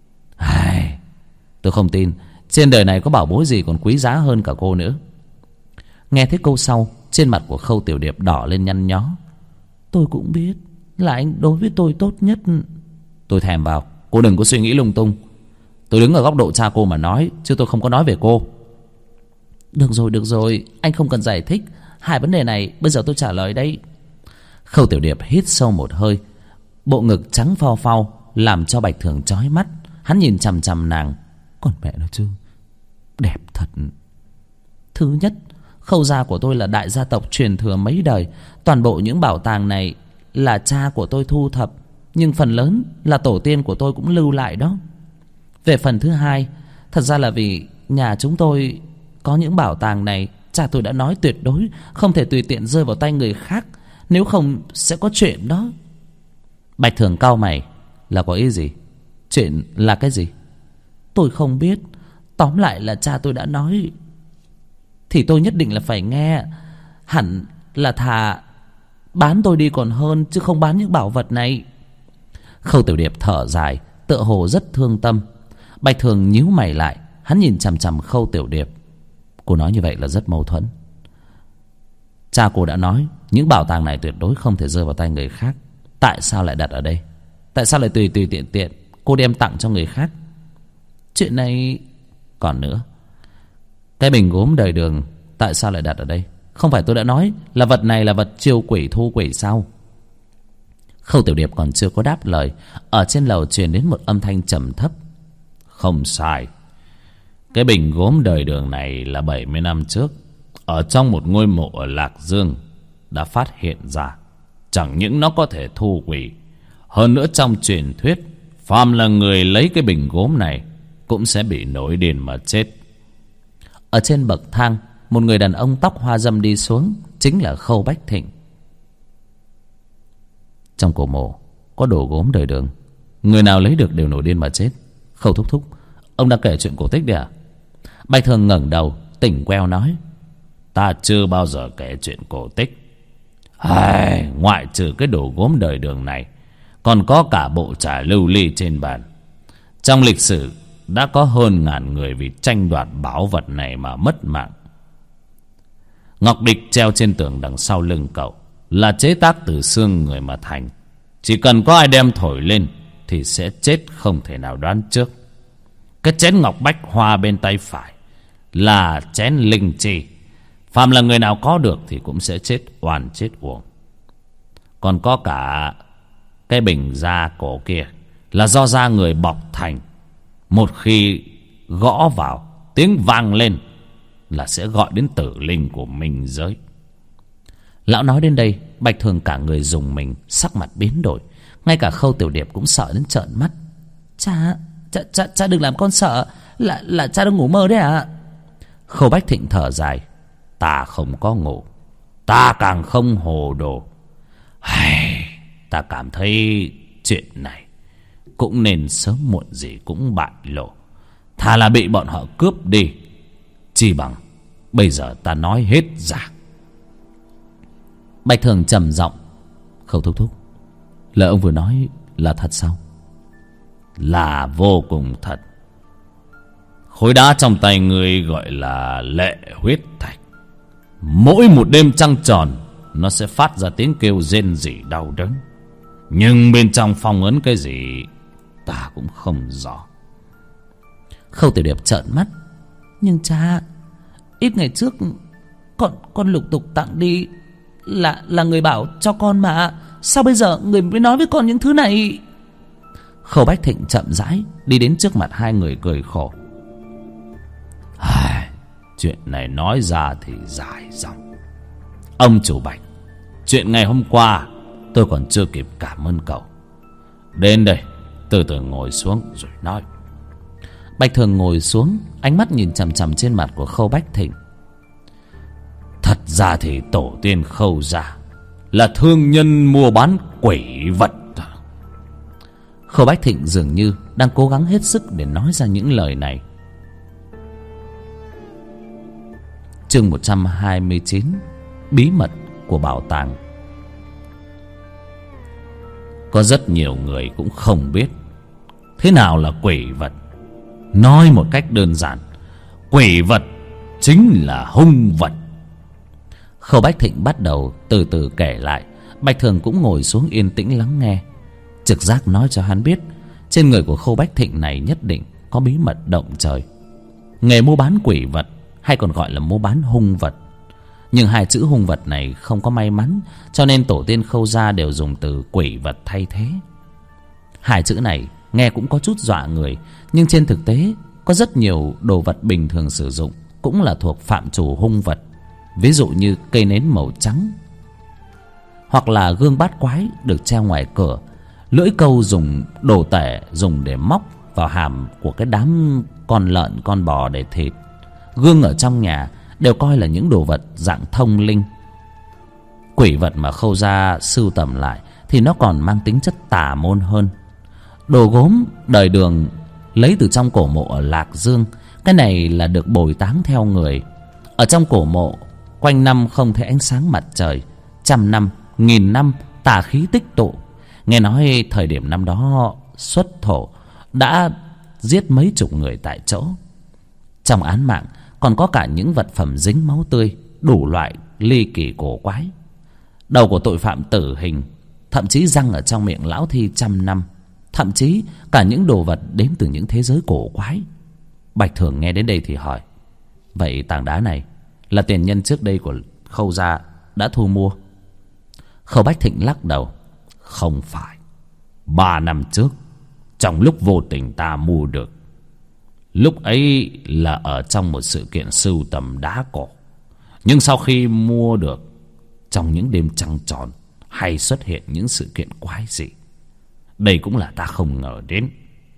Tôi không tin trên đời này có bảo bối gì còn quý giá hơn cả cô nữa. Nghe thấy câu sau, trên mặt của Khâu Tiểu Điệp đỏ lên nhăn nhó. Tôi cũng biết là anh đối với tôi tốt nhất. Tôi thèm vào, cô đừng có suy nghĩ lung tung. Tôi đứng ở góc độ cha cô mà nói, chứ tôi không có nói về cô. Được rồi, anh không cần giải thích. Hai vấn đề này bây giờ tôi trả lời đây. Khâu Tiểu Điệp hít sâu một hơi. Bộ ngực trắng phau phau làm cho Bạch Thường chói mắt. Hắn nhìn chằm chằm nàng. Còn mẹ nó chứ, đẹp thật. Thứ nhất, Khâu gia của tôi là đại gia tộc truyền thừa mấy đời. Toàn bộ những bảo tàng này là cha của tôi thu thập, nhưng phần lớn là tổ tiên của tôi cũng lưu lại đó. Về phần thứ hai, thật ra là vì nhà chúng tôi có những bảo tàng này, cha tôi đã nói tuyệt đối không thể tùy tiện rơi vào tay người khác, nếu không sẽ có chuyện đó. Bạch Thường cau mày. Là có ý gì? Chuyện là cái gì? Tôi không biết. Tóm lại là cha tôi đã nói thì tôi nhất định là phải nghe. Hẳn là thà bán tôi đi còn hơn, chứ không bán những bảo vật này. Khâu Tiểu Điệp thở dài, tựa hồ rất thương tâm. Bạch Thường nhíu mày lại. Hắn nhìn chằm chằm Khâu Tiểu Điệp. Cô nói như vậy là rất mâu thuẫn. Cha cô đã nói những bảo tàng này tuyệt đối không thể rơi vào tay người khác. Tại sao lại đặt ở đây? Tại sao lại tùy tiện cô đem tặng cho người khác? Chuyện này... Còn nữa, cái bình gốm đời Đường tại sao lại đặt ở đây? Không phải tôi đã nói là vật này là vật chiêu quỷ thu quỷ sao? Khâu Tiểu Điệp còn chưa có đáp lời, ở trên lầu truyền đến một âm thanh trầm thấp. Không sai. Cái bình gốm đời Đường này là 70 năm trước, ở trong một ngôi mộ ở Lạc Dương đã phát hiện ra. Chẳng những nó có thể thu quỷ, hơn nữa trong truyền thuyết, phàm là người lấy cái bình gốm này cũng sẽ bị nổi điên mà chết. Ở trên bậc thang, một người đàn ông tóc hoa râm đi xuống, chính là Khâu Bách Thịnh. Trong cổ mộ có đồ gốm đời Đường, người nào lấy được đều nổi điên mà chết. Khâu thúc thúc, ông đã kể chuyện cổ tích đấy à? Bạch Thường ngẩng đầu tỉnh queo nói. Ta chưa bao giờ kể chuyện cổ tích. Ngoại trừ cái đồ gốm đời Đường này, còn có cả bộ trà lưu ly trên bàn. Trong lịch sử đã có hơn 1000 người vì tranh đoạt bảo vật này mà mất mạng. Ngọc địch treo trên tường đằng sau lưng cậu là chế tác từ xương người mà thành. Chỉ cần có ai đem thổi lên thì sẽ chết không thể nào đoán trước. Cái chén ngọc bách hoa bên tay phải là chén linh chi. Phàm là người nào có được thì cũng sẽ chết oan chết uổng. Còn có cả cái bình da cổ kia là do da người bọc thành. Một khi gõ vào, tiếng vang lên là sẽ gọi đến tử linh của minh giới. Lão nói đến đây Bạch Thường cả người rùng mình, sắc mặt biến đổi. Ngay cả Khâu Tiểu Điệp cũng sợ đến trợn mắt. Cha đừng làm con sợ. Là cha đang ngủ mơ đấy ạ. Khâu Bách Thịnh thở dài. Ta không có ngủ, ta càng không hồ đồ. Ta cảm thấy chuyện này cũng nên sớm muộn gì cũng bại lộ. Thà là bị bọn họ cướp đi, chi bằng bây giờ ta nói hết ra. Bạch Thường trầm giọng. Khâu thúc thúc, lời ông vừa nói là thật sao? Là vô cùng thật. Khối đá trong tay ngươi gọi là lệ huyết thạch. Mỗi một đêm trăng tròn nó sẽ phát ra tiếng kêu rên rỉ đau đớn, nhưng bên trong phong ấn cái gì ta cũng không rõ. Khâu Tiểu Điệp trợn mắt. Nhưng cha, ít ngày trước con lục tục tặng đi là người bảo cho con mà. Sao bây giờ người mới nói với con những thứ này? Khâu Bách Thịnh chậm rãi đi đến trước mặt hai người cười khổ. Chuyện này nói ra thì dài dòng. Ông chủ Bạch, chuyện ngày hôm qua tôi còn chưa kịp cảm ơn cậu. Đến đây, từ từ ngồi xuống rồi nói. Bạch Thường ngồi xuống, ánh mắt nhìn chằm chằm trên mặt của Khâu Bách Thịnh. Thật ra thì tổ tiên Khâu gia là thương nhân mua bán quỷ vật. Khâu Bách Thịnh dường như đang cố gắng hết sức để nói ra những lời này. Chương 129. Bí mật của bảo tàng. Có rất nhiều người cũng không biết thế nào là quỷ vật. Nói một cách đơn giản, quỷ vật chính là hung vật. Khâu Bách Thịnh bắt đầu từ từ kể lại. Bạch Thường cũng ngồi xuống yên tĩnh lắng nghe. Trực giác nói cho hắn biết trên người của Khâu Bách Thịnh này nhất định có bí mật động trời. Nghề mua bán quỷ vật, hay còn gọi là mua bán hung vật. Nhưng hai chữ hung vật này không có may mắn, cho nên tổ tiên Khâu gia đều dùng từ quỷ vật thay thế. Hai chữ này nghe cũng có chút dọa người, nhưng trên thực tế có rất nhiều đồ vật bình thường sử dụng cũng là thuộc phạm trù hung vật. Ví dụ như cây nến màu trắng, hoặc là gương bát quái được treo ngoài cửa, lưỡi câu dùng đồ tể dùng để móc vào hàm của cái đám con lợn con bò để thịt, gương ở trong nhà đều coi là những đồ vật dạng thông linh. Quỷ vật mà Khâu gia sưu tầm lại thì nó còn mang tính chất tà môn hơn. Đồ gốm đời Đường lấy từ trong cổ mộ ở Lạc Dương. Cái này là được bồi táng theo người. Ở trong cổ mộ quanh năm không thấy ánh sáng mặt trời, trăm năm, nghìn năm tà khí tích tụ. Nghe nói thời điểm năm đó xuất thổ đã giết mấy chục người tại chỗ. Trong án mạng còn có cả những vật phẩm dính máu tươi, đủ loại ly kỳ cổ quái. Đầu của tội phạm tử hình, thậm chí răng ở trong miệng lão thi trăm năm, thậm chí cả những đồ vật đến từ những thế giới cổ quái. Bạch Thường nghe đến đây thì hỏi: vậy tảng đá này là tiền nhân trước đây của Khâu gia đã thu mua? Khâu Bách Thịnh lắc đầu: không phải. 3 năm trước, trong lúc vô tình ta mua được. Lúc ấy là ở trong một sự kiện sưu tầm đá cổ. Nhưng sau khi mua được, trong những đêm trăng tròn hay xuất hiện những sự kiện quái dị. Đây cũng là ta không ngờ đến.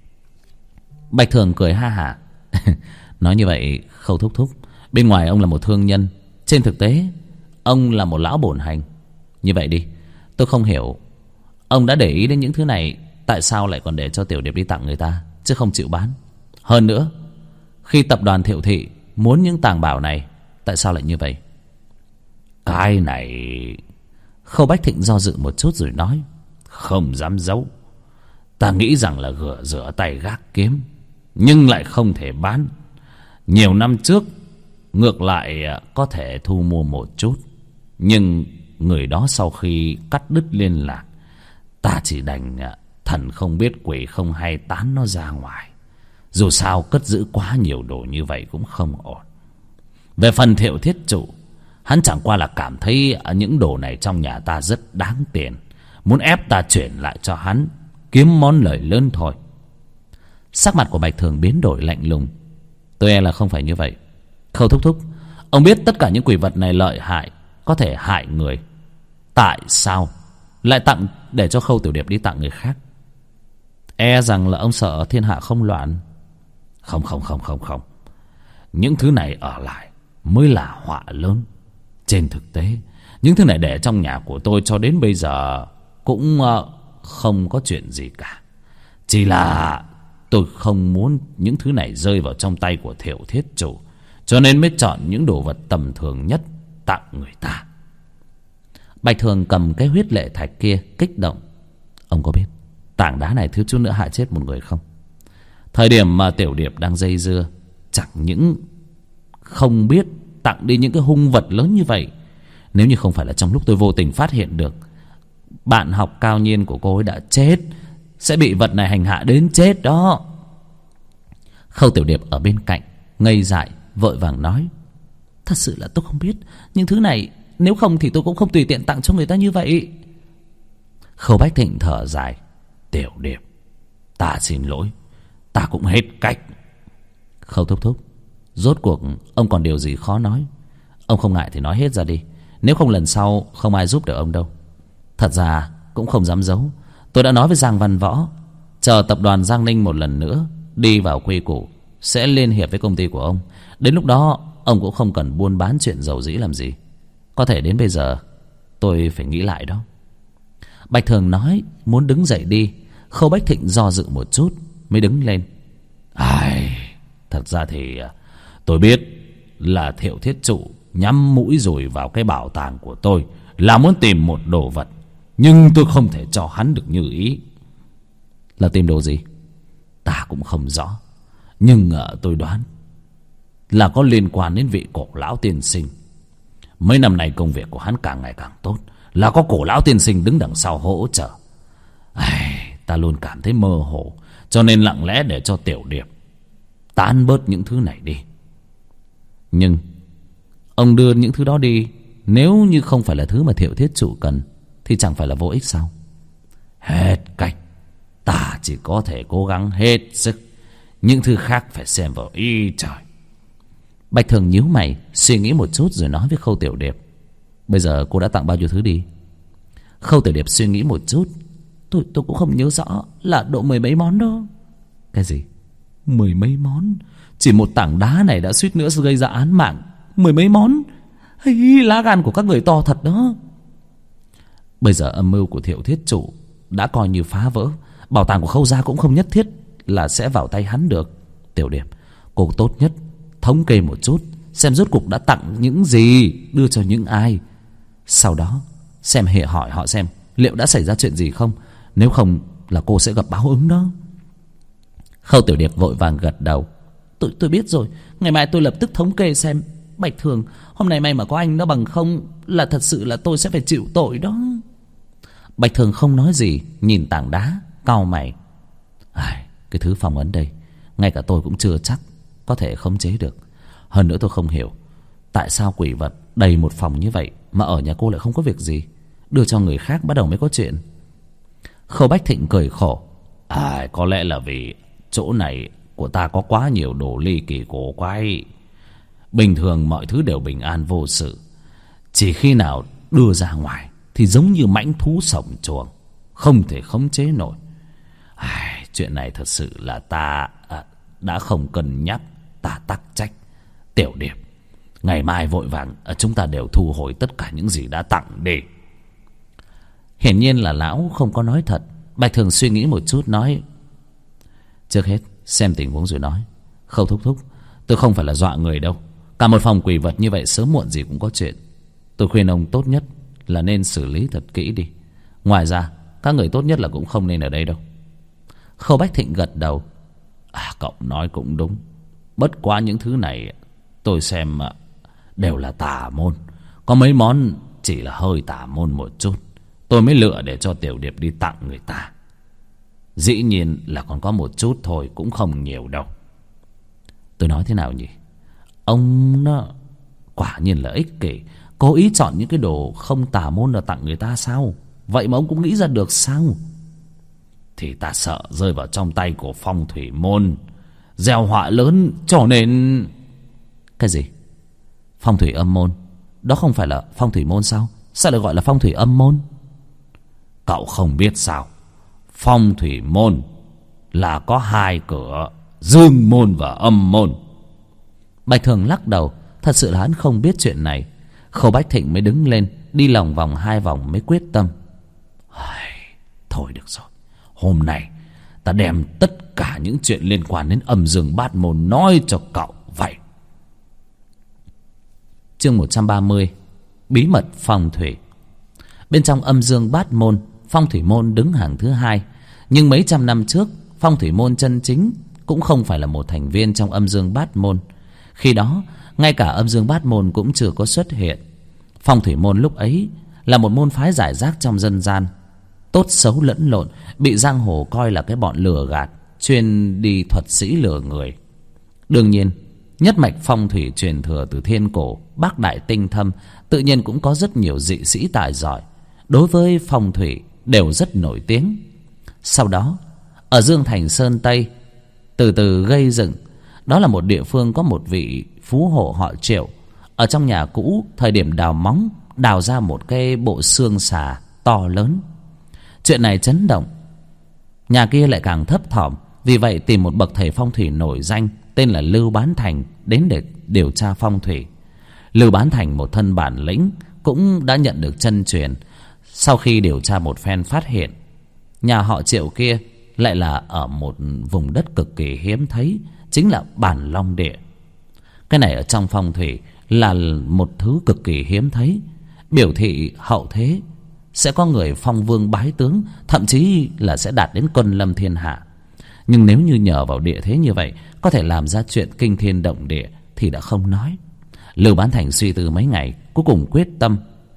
Bạch Thường cười ha hả. Nói như vậy Khâu thúc thúc, bên ngoài ông là một thương nhân, trên thực tế ông là một lão bổn hành. Như vậy đi, tôi không hiểu ông đã để ý đến những thứ này, tại sao lại còn để cho Tiểu Điệp đi tặng người ta chứ không chịu bán? Hơn nữa, khi tập đoàn Thiệu Thị muốn những tàng bảo này, tại sao lại như vậy? Cái này... Khâu Bách Thịnh do dự một chút rồi nói: không dám giấu, ta nghĩ rằng là rửa tay gác kiếm, nhưng lại không thể bán. Nhiều năm trước ngược lại có thể thu mua một chút, nhưng người đó sau khi cắt đứt liên lạc, ta chỉ đành thần không biết quỷ không hay tán nó ra ngoài. Dù sao cất giữ quá nhiều đồ như vậy cũng không ổn. Về phần Thiệu thiết chủ, hắn chẳng qua là cảm thấy những đồ này trong nhà ta rất đáng tiền, muốn ép ta chuyển lại cho hắn, kiếm món lời lớn thôi. Sắc mặt của Bạch Thường biến đổi lạnh lùng: tôi e là không phải như vậy. Khâu thúc thúc, ông biết tất cả những quỷ vật này lợi hại, có thể hại người. Tại sao lại tặng để cho Khâu Tiểu Điệp đi tặng người khác? E rằng là ông sợ thiên hạ không loạn. Không. Những thứ này ở lại mới là họa lớn. Trên thực tế, những thứ này để trong nhà của tôi cho đến bây giờ cũng không có chuyện gì cả. Chỉ là tôi không muốn những thứ này rơi vào trong tay của Thiệu Thiết Chủ, cho nên mới chọn những đồ vật tầm thường nhất tặng người ta. Bạch Thường cầm cái huyết lệ thạch kia kích động. Ông có biết tảng đá này thiếu chút nữa hại chết một người không? Thời điểm mà Tiểu Điệp đang dây dưa, chẳng những không biết tặng đi những cái hung vật lớn như vậy. Nếu như không phải là trong lúc tôi vô tình phát hiện được, bạn học Cao Nhiên của cô ấy đã chết, sẽ bị vật này hành hạ đến chết đó. Khâu Tiểu Điệp ở bên cạnh ngây dại, vội vàng nói: Thật sự là tôi không biết những thứ này, nếu không thì tôi cũng không tùy tiện tặng cho người ta như vậy. Khâu Bách Thịnh thở dài: Tiểu Điệp, ta xin lỗi, ta cũng hết cách. Khâu thúc thúc, rốt cuộc ông còn điều gì khó nói? Ông không ngại thì nói hết ra đi, nếu không lần sau không ai giúp được ông đâu. Thật ra cũng không dám giấu, tôi đã nói với Giang Văn Võ, chờ tập đoàn Giang Ninh một lần nữa đi vào quy củ, sẽ liên hiệp với công ty của ông. Đến lúc đó ông cũng không cần buôn bán chuyện dầu dĩ làm gì. Có thể đến bây giờ tôi phải nghĩ lại đó. Bạch Thường nói muốn đứng dậy đi. Khâu Bách Thịnh do dự một chút mới đứng lên. Thật ra thì tôi biết là Thiệu Thiết Trụ nhắm mũi rồi vào cái bảo tàng của tôi, là muốn tìm một đồ vật, nhưng tôi không thể cho hắn được như ý. Là tìm đồ gì? Ta cũng không rõ, nhưng tôi đoán là có liên quan đến vị Cổ lão tiên sinh. Mấy năm nay công việc của hắn càng ngày càng tốt, là có Cổ lão tiên sinh đứng đằng sau hỗ trợ. Ta luôn cảm thấy mơ hồ, cho nên lặng lẽ để cho Tiểu Điệp tán bớt những thứ này đi. Nhưng ông đưa những thứ đó đi, nếu như không phải là thứ mà Thiệu Thiết Trụ cần, thì chẳng phải là vô ích sao? Hết cách, ta chỉ có thể cố gắng hết sức, những thứ khác phải xem vào ý trời. Bạch Thường nhíu mày suy nghĩ một chút rồi nói với Khâu Tiểu Điệp: Bây giờ cô đã tặng bao nhiêu thứ đi? Khâu Tiểu Điệp suy nghĩ một chút: Tôi cũng không nhớ rõ, là độ 10 mấy món đó. Cái gì? 10 mấy món? Chỉ một tảng đá này đã suýt nữa gây ra án mạng. 10 mấy món? Lá gan của các người to thật đó. Bây giờ âm mưu của Thiệu Thiết Chủ đã coi như phá vỡ. Bảo tàng của Khâu gia cũng không nhất thiết là sẽ vào tay hắn được. Tiểu Điệp, cô tốt nhất thống kê một chút, xem rốt cuộc đã tặng những gì, đưa cho những ai. Sau đó xem hệ hỏi họ xem liệu đã xảy ra chuyện gì không. Nếu không là cô sẽ gặp báo ứng đó. Khâu Tiểu Điệp vội vàng gật đầu: Tôi biết rồi, ngày mai tôi lập tức thống kê xem. Bạch Thường, hôm nay may mà có anh đó, bằng không là thật sự là tôi sẽ phải chịu tội đó. Bạch Thường không nói gì, nhìn tảng đá cau mày. Cái thứ phong ấn đây, ngay cả tôi cũng chưa chắc có thể khống chế được. Hơn nữa tôi không hiểu tại sao quỷ vật đầy một phòng như vậy mà ở nhà cô lại không có việc gì, đưa cho người khác bắt đầu mới có chuyện. Khâu Bách Thịnh cười khổ: Có lẽ là vì chỗ này của ta có quá nhiều đồ ly kỳ cổ quái. Bình thường mọi thứ đều bình an vô sự, chỉ khi nào đưa ra ngoài thì giống như mãnh thú sổng chuồng, không thể khống chế nổi. Chuyện này thật sự là ta đã không cân nhắc, ta tắc trách. Tiểu Điệp, ngày mai vội vàng chúng ta đều thu hồi tất cả những gì đã tặng đi. Hiển nhiên là lão không có nói thật. Bạch Thường suy nghĩ một chút nói: Trước hết xem tình huống rồi nói. Khâu thúc thúc, tôi không phải là dọa người đâu. Cả một phòng quỷ vật như vậy sớm muộn gì cũng có chuyện. Tôi khuyên ông tốt nhất là nên xử lý thật kỹ đi. Ngoài ra các người tốt nhất là cũng không nên ở đây đâu. Khâu Bách Thịnh gật đầu: Cậu nói cũng đúng. Bất quá những thứ này tôi xem đều là tà môn. Có mấy món chỉ là hơi tà môn một chút, tôi mới lựa để cho Tiểu Điệp đi tặng người ta. Dĩ nhiên là còn có một chút thôi, cũng không nhiều đâu. Tôi nói thế nào nhỉ? Ông nó quả nhiên là ích kỷ, cố ý chọn những cái đồ không tà môn là tặng người ta sao? Vậy mà ông cũng nghĩ ra được sao? Thì ta sợ rơi vào trong tay của phong thủy môn, gieo họa lớn, cho nên... Cái gì? Phong thủy âm môn? Đó không phải là phong thủy môn sao? sao lại gọi là phong thủy âm môn? Cậu không biết sao? Phong thủy môn là có hai cửa, dương môn và âm môn. Bạch Thường lắc đầu. Thật sự là hắn không biết chuyện này. Khâu Bách Thịnh mới đứng lên, đi lòng vòng 2 vòng mới quyết tâm. Thôi được rồi, hôm nay ta đem tất cả những chuyện liên quan đến âm dương bát môn nói cho cậu vậy. Chương 130. Bí mật phong thủy. Bên trong âm dương bát môn, phong thủy môn đứng hàng thứ 2. Nhưng mấy trăm năm trước, phong thủy môn chân chính cũng không phải là một thành viên trong âm dương bát môn. Khi đó, ngay cả âm dương bát môn cũng chưa có xuất hiện. Phong thủy môn lúc ấy là một môn phái rải rác trong dân gian, tốt xấu lẫn lộn, bị giang hồ coi là cái bọn lừa gạt, chuyên đi thuật sĩ lừa người. Đương nhiên, nhất mạch phong thủy truyền thừa từ thiên cổ, bác đại tinh thâm, tự nhiên cũng có rất nhiều dị sĩ tài giỏi, đối với phong thủy đều rất nổi tiếng. Sau đó, ở Dương Thành Sơn Tây từ từ gây dựng. Đó là một địa phương có một vị phú hộ họ Triệu. Ở trong nhà cũ, thời điểm đào móng, đào ra một cái bộ xương xà to lớn. Chuyện này chấn động. Nhà kia lại càng thấp thỏm. Vì vậy tìm một bậc thầy phong thủy nổi danh tên là Lưu Bán Thành đến để điều tra phong thủy. Lưu Bán Thành một thân bản lĩnh, cũng đã nhận được chân truyền. Sau khi điều tra một phen phát hiện nhà họ Triệu kia lại là ở một vùng đất cực kỳ hiếm thấy, chính là Bản Long Địa. Cái này ở trong phong thủy là một thứ cực kỳ hiếm thấy, biểu thị hậu thế sẽ có người phong vương bái tướng, thậm chí là sẽ đạt đến quân lâm thiên hạ. Nhưng nếu như nhờ vào địa thế như vậy có thể làm ra chuyện kinh thiên động địa thì đã không nói. Lưu Bán Thành suy tư mấy ngày, cuối cùng quyết tâm,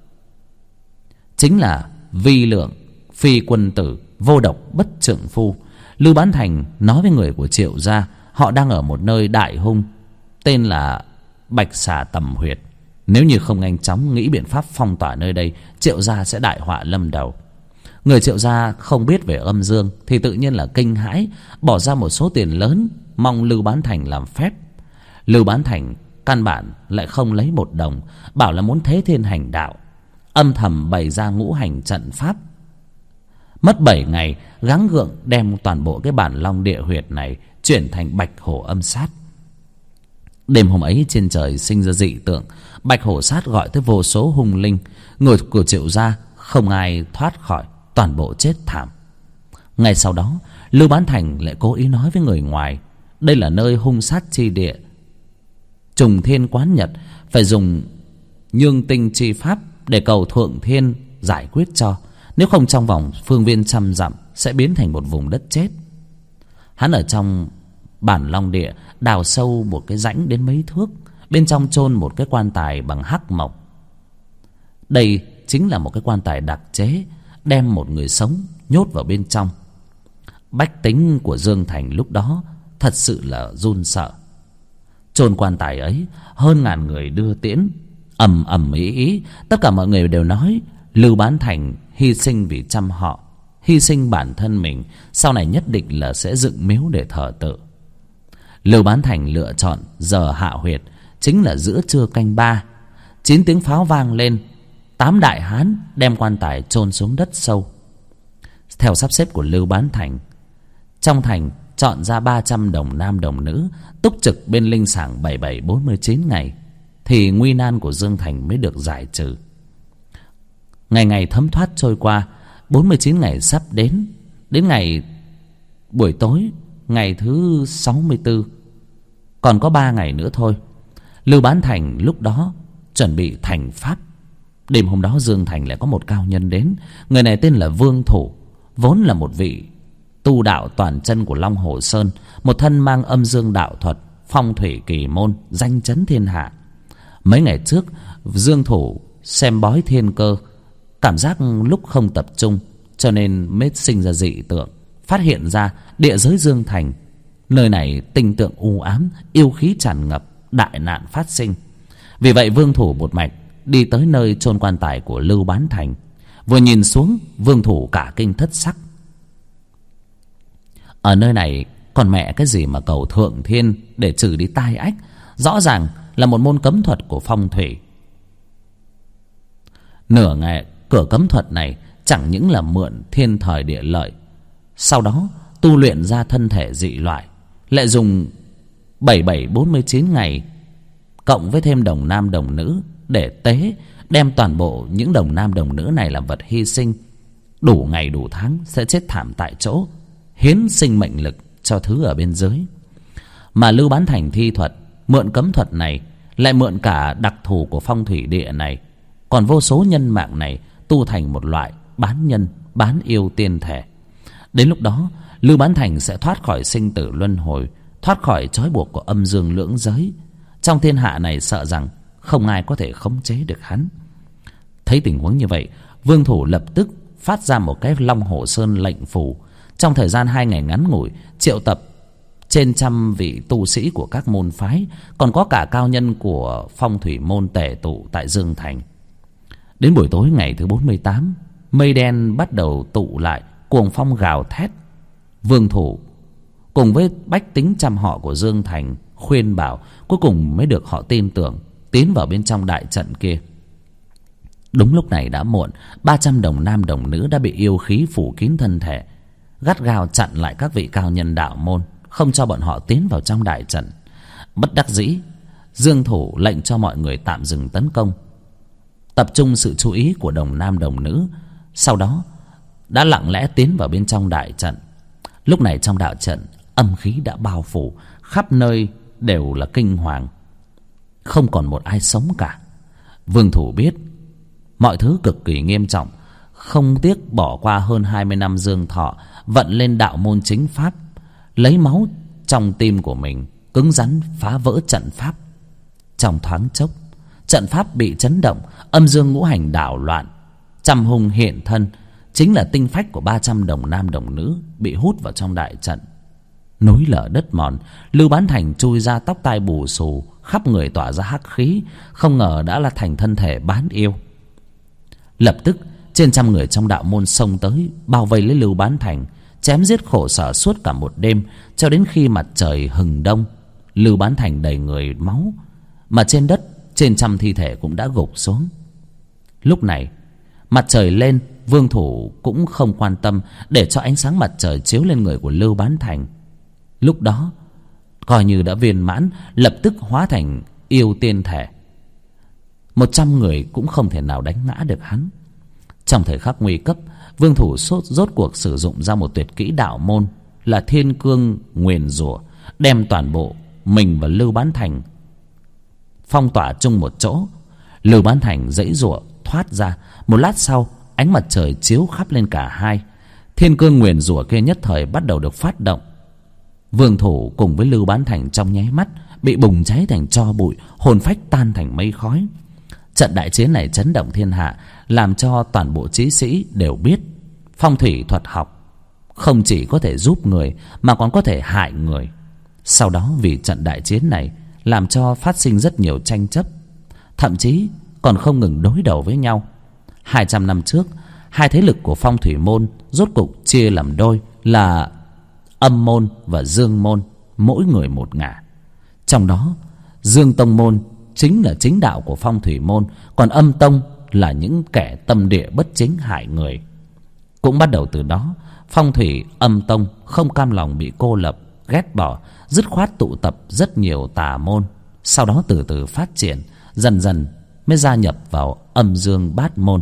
chính là vi lượng, phi quân tử, vô độc bất trượng phu. Lưu Bán Thành nói với người của Triệu gia, họ đang ở một nơi đại hung tên là Bạch Xà Tầm Huyệt. Nếu như không nhanh chóng nghĩ biện pháp phong tỏa nơi đây, Triệu gia sẽ đại họa lâm đầu. Người Triệu gia không biết về âm dương thì tự nhiên là kinh hãi, bỏ ra một số tiền lớn mong Lưu Bán Thành làm phép. Lưu Bán Thành căn bản lại không lấy một đồng, bảo là muốn thế thiên hành đạo, âm thầm bày ra ngũ hành trận pháp. Mất 7 ngày gắng gượng đem toàn bộ cái Bản Long Địa Huyệt này chuyển thành Bạch Hổ âm sát. Đêm hôm ấy trên trời sinh ra dị tượng, Bạch Hổ sát gọi tới vô số hung linh. Người của Triệu gia không ai thoát khỏi, toàn bộ chết thảm. Ngay sau đó, Lưu Bán Thành lại cố ý nói với người ngoài, đây là nơi hung sát chi địa, trùng thiên quán nhật, phải dùng nhương tinh chi pháp để cầu thượng thiên giải quyết cho. Nếu không trong vòng phương viên 100 dặm sẽ biến thành một vùng đất chết. Hắn ở trong Bản Long Địa đào sâu một cái rãnh đến mấy thước, bên trong chôn một cái quan tài bằng hắc mộc. Đây chính là một cái quan tài đặc chế, đem một người sống nhốt vào bên trong. Bách tính của Dương Thành lúc đó thật sự là run sợ. Chôn quan tài ấy, hơn ngàn người đưa tiễn, ầm ầm ý ý. Tất cả mọi người đều nói Lưu Bán Thành hy sinh vì trăm họ, hy sinh bản thân mình, sau này nhất định là sẽ dựng miếu để thờ tự. Lưu Bán Thành lựa chọn giờ hạ huyệt chính là giữa trưa canh 3. 9 tiếng pháo vang lên, 8 đại hán đem quan tài chôn xuống đất sâu. Theo sắp xếp của Lưu Bán Thành, trong thành chọn ra 300 đồng nam đồng nữ túc trực bên linh sàng 7749 ngày thì nguy nan của Dương Thành mới được giải trừ. Ngày ngày thấm thoát trôi qua, 49 ngày sắp đến. Đến ngày buổi tối ngày thứ 64, còn có 3 ngày nữa thôi. Lưu Bán Thành lúc đó chuẩn bị thành pháp. Đêm hôm đó Dương Thành lại có một cao nhân đến. Người này tên là Vương Thủ, vốn là một vị tu đạo toàn chân của Long Hồ Sơn, một thân mang âm dương đạo thuật, phong thủy kỳ môn, danh chấn thiên hạ. Mấy ngày trước Dương Thủ xem bói thiên cơ, cảm giác lúc không tập trung cho nên mới sinh ra dị tượng, phát hiện ra địa giới Dương Thành, nơi này tinh tượng u ám, yêu khí tràn ngập, đại nạn phát sinh. Vì vậy Vương Thủ một mạch đi tới nơi chôn quan tài của Lưu Bán Thành. Vừa nhìn xuống, Vương Thủ cả kinh thất sắc. Ở nơi này còn mẹ cái gì mà cầu thượng thiên để trừ đi tai ách, rõ ràng là một môn cấm thuật của phong thủy. Nửa ngày cửa cấm thuật này chẳng những là mượn thiên thời địa lợi, sau đó tu luyện ra thân thể dị loại, lại dùng 7749 ngày cộng với thêm đồng nam đồng nữ để tế, đem toàn bộ những đồng nam đồng nữ này làm vật hy sinh. Đủ ngày đủ tháng sẽ chết thảm tại chỗ, hiến sinh mệnh lực cho thứ ở bên dưới. Mà Lưu Bán Thành thi thuật, mượn cấm thuật này, lại mượn cả đặc thù của phong thủy địa này, còn vô số nhân mạng này tu thành một loại bán nhân bán yêu tiên thể. Đến lúc đó Lưu Bán Thành sẽ thoát khỏi sinh tử luân hồi, thoát khỏi trói buộc của âm dương lưỡng giới. Trong thiên hạ này sợ rằng không ai có thể khống chế được hắn. Thấy tình huống như vậy, Vương Thủ lập tức phát ra một cái Long Hồ Sơn lệnh phù. Trong thời gian 2 ngày ngắn ngủi, triệu tập trên 100 vị tu sĩ của các môn phái, còn có cả cao nhân của phong thủy môn tề tụ tại Dương Thành. Đến buổi tối ngày thứ 48, mây đen bắt đầu tụ lại, cuồng phong gào thét. Vương Thủ cùng với bách tính trăm họ của Dương Thành khuyên bảo, cuối cùng mới được họ tin tưởng, tiến vào bên trong đại trận kia. Đúng lúc này đã muộn, 300 đồng nam đồng nữ đã bị yêu khí phủ kín thân thể, gắt gao chặn lại các vị cao nhân đạo môn, không cho bọn họ tiến vào trong đại trận. Bất đắc dĩ, Dương Thủ lệnh cho mọi người tạm dừng tấn công, tập trung sự chú ý của đồng nam đồng nữ, sau đó đã lặng lẽ tiến vào bên trong đại trận. Lúc này trong đại trận, âm khí đã bao phủ, khắp nơi đều là kinh hoàng, không còn một ai sống cả. Vương Thủ biết mọi thứ cực kỳ nghiêm trọng, không tiếc bỏ qua hơn 20 năm dương thọ, vận lên đạo môn chính pháp, lấy máu trong tim của mình cứng rắn phá vỡ trận pháp. Trong thoáng chốc, trận pháp bị chấn động, âm dương ngũ hành đảo loạn, trăm hung hiện thân, chính là tinh phách của 300 đồng nam đồng nữ bị hút vào trong đại trận. Núi lở đất mòn, Lưu Bán Thành chui ra, tóc tai bù xù, khắp người tỏa ra hắc khí, không ngờ đã là thành thân thể bán yêu. Lập tức trên 100 người trong đạo môn xông tới, bao vây lấy Lưu Bán Thành, chém giết khổ sở suốt cả một đêm, cho đến khi mặt trời hừng đông. Lưu Bán Thành đầy người máu, mà trên đất trên 100 thi thể cũng đã gục xuống. Lúc này mặt trời lên, Vương Thủ cũng không quan tâm, để cho ánh sáng mặt trời chiếu lên người của Lưu Bán Thành. Lúc đó coi như đã viên mãn, lập tức hóa thành yêu tiên thể. 100 người cũng không thể nào đánh ngã được hắn. Trong thời khắc nguy cấp, Vương Thủ rốt cuộc sử dụng ra một tuyệt kỹ đạo môn là Thiên Cương Nguyền Rủa, đem toàn bộ mình và Lưu Bán Thành phong tỏa chung một chỗ. Lưu Bán Thành giãy giụa thoát ra. Một lát sau, ánh mặt trời chiếu khắp lên cả hai. Thiên Cương Nguyền Rủa kia nhất thời bắt đầu được phát động. Vương Thủ cùng với Lưu Bán Thành trong nháy mắt bị bùng cháy thành tro bụi, hồn phách tan thành mây khói. Trận đại chiến này chấn động thiên hạ, làm cho toàn bộ trí sĩ đều biết phong thủy thuật học không chỉ có thể giúp người mà còn có thể hại người. Sau đó vì trận đại chiến này làm cho phát sinh rất nhiều tranh chấp, thậm chí còn không ngừng đối đầu với nhau. 200 năm trước, hai thế lực của phong thủy môn rốt cục chia làm đôi, là âm môn và dương môn, mỗi người một ngả. Trong đó dương tông môn chính là chính đạo của phong thủy môn, còn âm tông là những kẻ tâm địa bất chính hại người. Cũng bắt đầu từ đó, phong thủy âm tông không cam lòng bị cô lập, ghét bỏ, dứt khoát tụ tập rất nhiều tà môn, sau đó từ từ phát triển, dần dần mới gia nhập vào âm dương bát môn.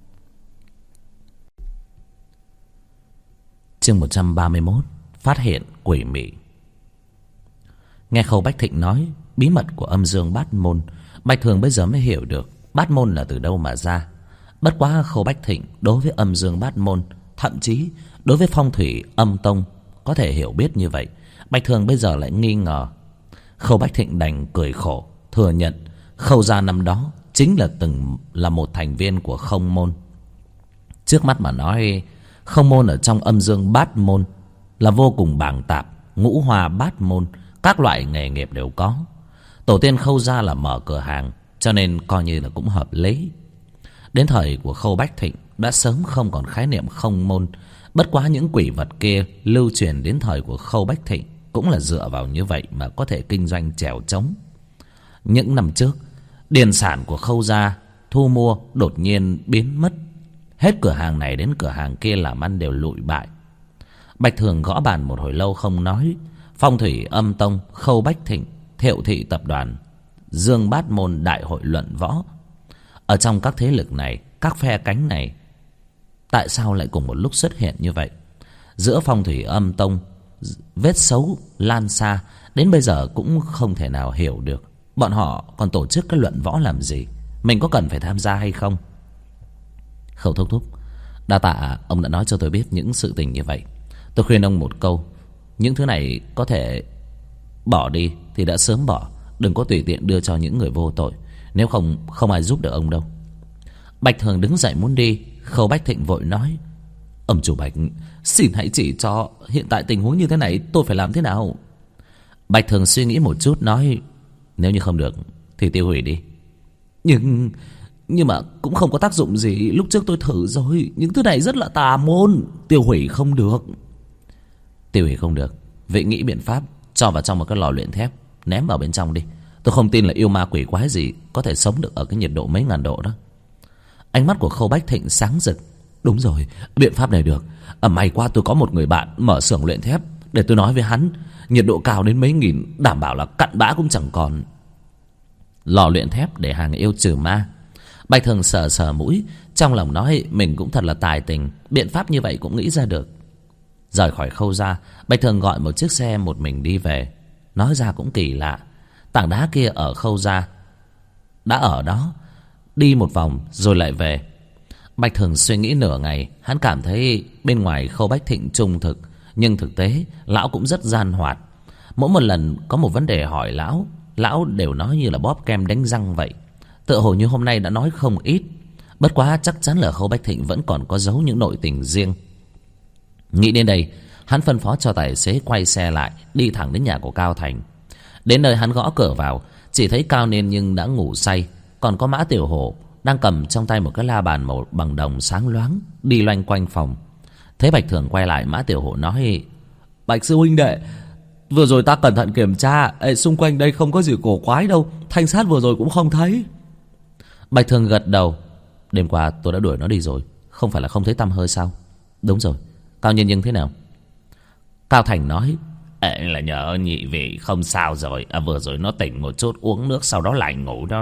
Chương 131: Phát hiện quỷ mị. Nghe Khâu Bách Thịnh nói bí mật của âm dương bát môn, Bạch Thường bây giờ mới hiểu được bát môn là từ đâu mà ra. Bất quá Khâu Bách Thịnh đối với âm dương bát môn, thậm chí đối với phong thủy âm tông có thể hiểu biết như vậy, Bạch Thường bây giờ lại nghi ngờ. Khâu Bách Thịnh đành cười khổ thừa nhận Khâu gia năm đó chính là từng là một thành viên của Không môn. Trước mắt mà nói, Không môn ở trong âm dương bát môn là vô cùng bàng tạp, ngũ hoa bát môn, các loại nghề nghiệp đều có. Tổ tiên Khâu gia là mở cửa hàng, cho nên coi như là cũng hợp lý. Đến thời của Khâu Bách Thịnh đã sớm không còn khái niệm không môn. Bất quá những quỷ vật kia lưu truyền đến thời của Khâu Bách Thịnh cũng là dựa vào như vậy mà có thể kinh doanh chèo trống. Những năm trước, điền sản của Khâu gia thu mua đột nhiên biến mất. Hết cửa hàng này đến cửa hàng kia làm ăn đều lụi bại. Bạch Thường gõ bàn một hồi lâu không nói. Phong thủy âm tông, Khâu Bách Thịnh, Thiệu thị tập đoàn, Dương Bát Môn đại hội luận võ. Ở trong các thế lực này, các phe cánh này, tại sao lại cùng một lúc xuất hiện như vậy? Giữa phong thủy âm tông, vết xấu lan xa, đến bây giờ cũng không thể nào hiểu được. Bọn họ còn tổ chức cái luận võ làm gì? Mình có cần phải tham gia hay không? Khâu thúc thúc, đa tạ ông đã nói cho tôi biết những sự tình như vậy. Tôi khuyên ông một câu, những thứ này có thể bỏ đi thì đã sớm bỏ. Đừng có tùy tiện đưa cho những người vô tội. Nếu không, không ai giúp được ông đâu. Bạch Thường đứng dậy muốn đi. Khâu Bách Thịnh vội nói: ông chủ Bạch, xin hãy chỉ cho hiện tại tình huống như thế này tôi phải làm thế nào. Bạch Thường suy nghĩ một chút nói: nếu như không được thì tiêu hủy đi. Nhưng mà cũng không có tác dụng gì. Lúc trước tôi thử rồi, những thứ này rất là tà môn. Tiêu hủy không được. Tiêu hủy không được, vậy nghĩ biện pháp cho vào trong một cái lò luyện thép, ném vào bên trong đi. Tôi không tin là yêu ma quỷ quái gì có thể sống được ở cái nhiệt độ mấy ngàn độ đó. Ánh mắt của Khâu Bách Thịnh sáng rực. Đúng rồi, biện pháp này được. May quá tôi có một người bạn mở xưởng luyện thép. Để tôi nói với hắn, nhiệt độ cao đến mấy nghìn, đảm bảo là cặn bã cũng chẳng còn. Lò luyện thép để hàng yêu trừ ma. Bạch Thường sờ sờ mũi, trong lòng nói mình cũng thật là tài tình, biện pháp như vậy cũng nghĩ ra được. Rời khỏi Khâu gia, Bạch Thường gọi một chiếc xe một mình đi về. Nói ra cũng kỳ lạ, tảng đá kia ở Khâu gia đã ở đó, đi một vòng rồi lại về. Bạch Thường suy nghĩ nửa ngày, hắn cảm thấy bên ngoài Khâu Bách Thịnh trung thực, nhưng thực tế lão cũng rất gian hoạt. Mỗi một lần có một vấn đề hỏi lão đều nói như là bóp kem đánh răng vậy. Tựa hồ như hôm nay đã nói không ít. Bất quá chắc chắn là Khâu Bách Thịnh vẫn còn có giấu những nội tình riêng. Nghĩ đến đây, hắn phân phó cho tài xế quay xe lại, đi thẳng đến nhà của Cao Thành. Đến nơi hắn gõ cửa vào, chỉ thấy Cao Niên nhưng đã ngủ say, còn có Mã Tiểu Hổ đang cầm trong tay một cái la bàn màu bằng đồng sáng loáng, đi loanh quanh phòng. Thấy Bạch Thường quay lại, Mã Tiểu Hổ nói: Bạch sư huynh đệ, vừa rồi ta cẩn thận kiểm tra, xung quanh đây không có gì cổ quái đâu, thanh sát vừa rồi cũng không thấy. Bạch Thường gật đầu: đêm qua tôi đã đuổi nó đi rồi, không phải là không thấy tăm hơi sao? Đúng rồi, Cao Nhân Nhưng thế nào? Cao Thành nói: là nhờ nhị vị không sao rồi. Vừa rồi nó tỉnh một chút, uống nước sau đó lại ngủ đó.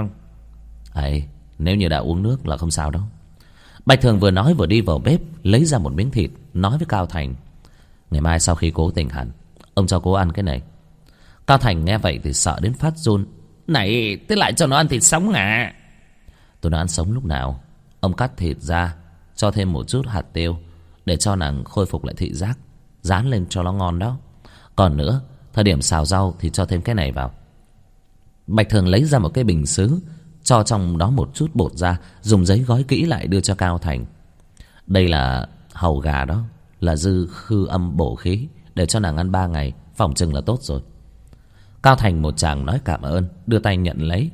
Nếu như đã uống nước là không sao đâu. Bạch Thường vừa nói vừa đi vào bếp, lấy ra một miếng thịt, nói với Cao Thành: ngày mai sau khi cố tỉnh hẳn, ông cho cố ăn cái này. Cao Thành nghe vậy thì sợ đến phát run: này, thế lại cho nó ăn thịt sống à? Tôi nó ăn sống lúc nào? Ông cắt thịt ra, cho thêm một chút hạt tiêu để cho nàng khôi phục lại thị giác, rán lên cho nó ngon đó. Còn nữa, thời điểm xào rau thì cho thêm cái này vào. Bạch Thường lấy ra một cái bình sứ, cho trong đó một chút bột ra, dùng giấy gói kỹ lại đưa cho Cao Thành. Đây là hàu gà đó, là dư khư âm bổ khí, để cho nàng ăn 3 ngày, phòng chừng là tốt rồi. Cao Thành một tràng nói cảm ơn, đưa tay nhận lấy.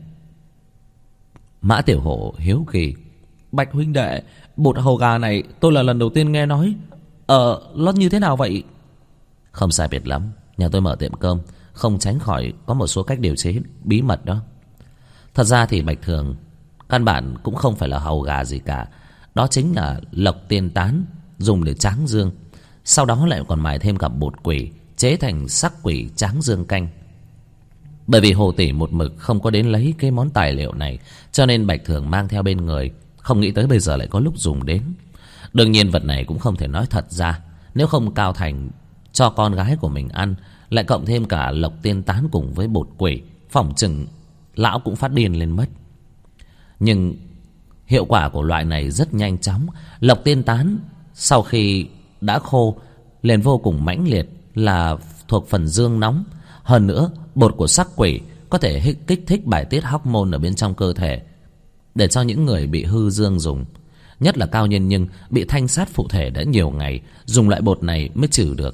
Mã Tiểu Hổ hiếu kỳ: Bạch huynh đệ, bột hàu gà này tôi là lần đầu tiên nghe nói. Nó như thế nào vậy? Không sai biệt lắm, nhà tôi mở tiệm cơm, không tránh khỏi có một số cách điều chế bí mật đó. Thật ra thì Bạch Thường căn bản cũng không phải là hàu gà gì cả. Đó chính là lộc tiên tán, dùng để tráng dương. Sau đó lại còn mài thêm cả bột quỷ, chế thành sắc quỷ tráng dương canh. Bởi vì Hồ Tỷ một mực không có đến lấy cái món tài liệu này, cho nên Bạch Thường mang theo bên người, không nghĩ tới bây giờ lại có lúc dùng đến. Đương nhiên vật này cũng không thể nói thật ra, nếu không Cao Thành cho con gái của mình ăn, lại cộng thêm cả lộc tiên tán cùng với bột quỷ, phỏng chừng lão cũng phát điên lên mất. Nhưng hiệu quả của loại này rất nhanh chóng. Lộc tiên tán sau khi đã khô liền vô cùng mãnh liệt, là thuộc phần dương nóng. Hơn nữa, bột của sắc quỷ có thể kích thích bài tiết hormone ở bên trong cơ thể, để cho những người bị hư dương dùng. Nhất là Cao Nhân Nhưng bị thanh sát phụ thể đã nhiều ngày, dùng loại bột này mới trừ được.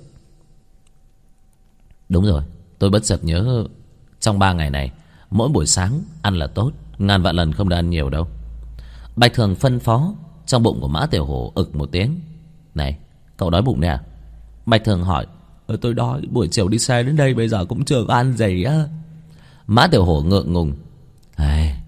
Đúng rồi, tôi bất chợt nhớ, trong 3 ngày này, mỗi buổi sáng ăn là tốt, ngàn vạn lần không được ăn nhiều đâu. Bạch Thường phân phó. Trong bụng của Mã Tiểu Hổ ực một tiếng: này, cậu đói bụng đấy à? Bạch Thường hỏi: tôi đói, buổi chiều đi xe đến đây bây giờ cũng chưa có ăn gì á. Mã Tiểu Hổ ngượng ngùng: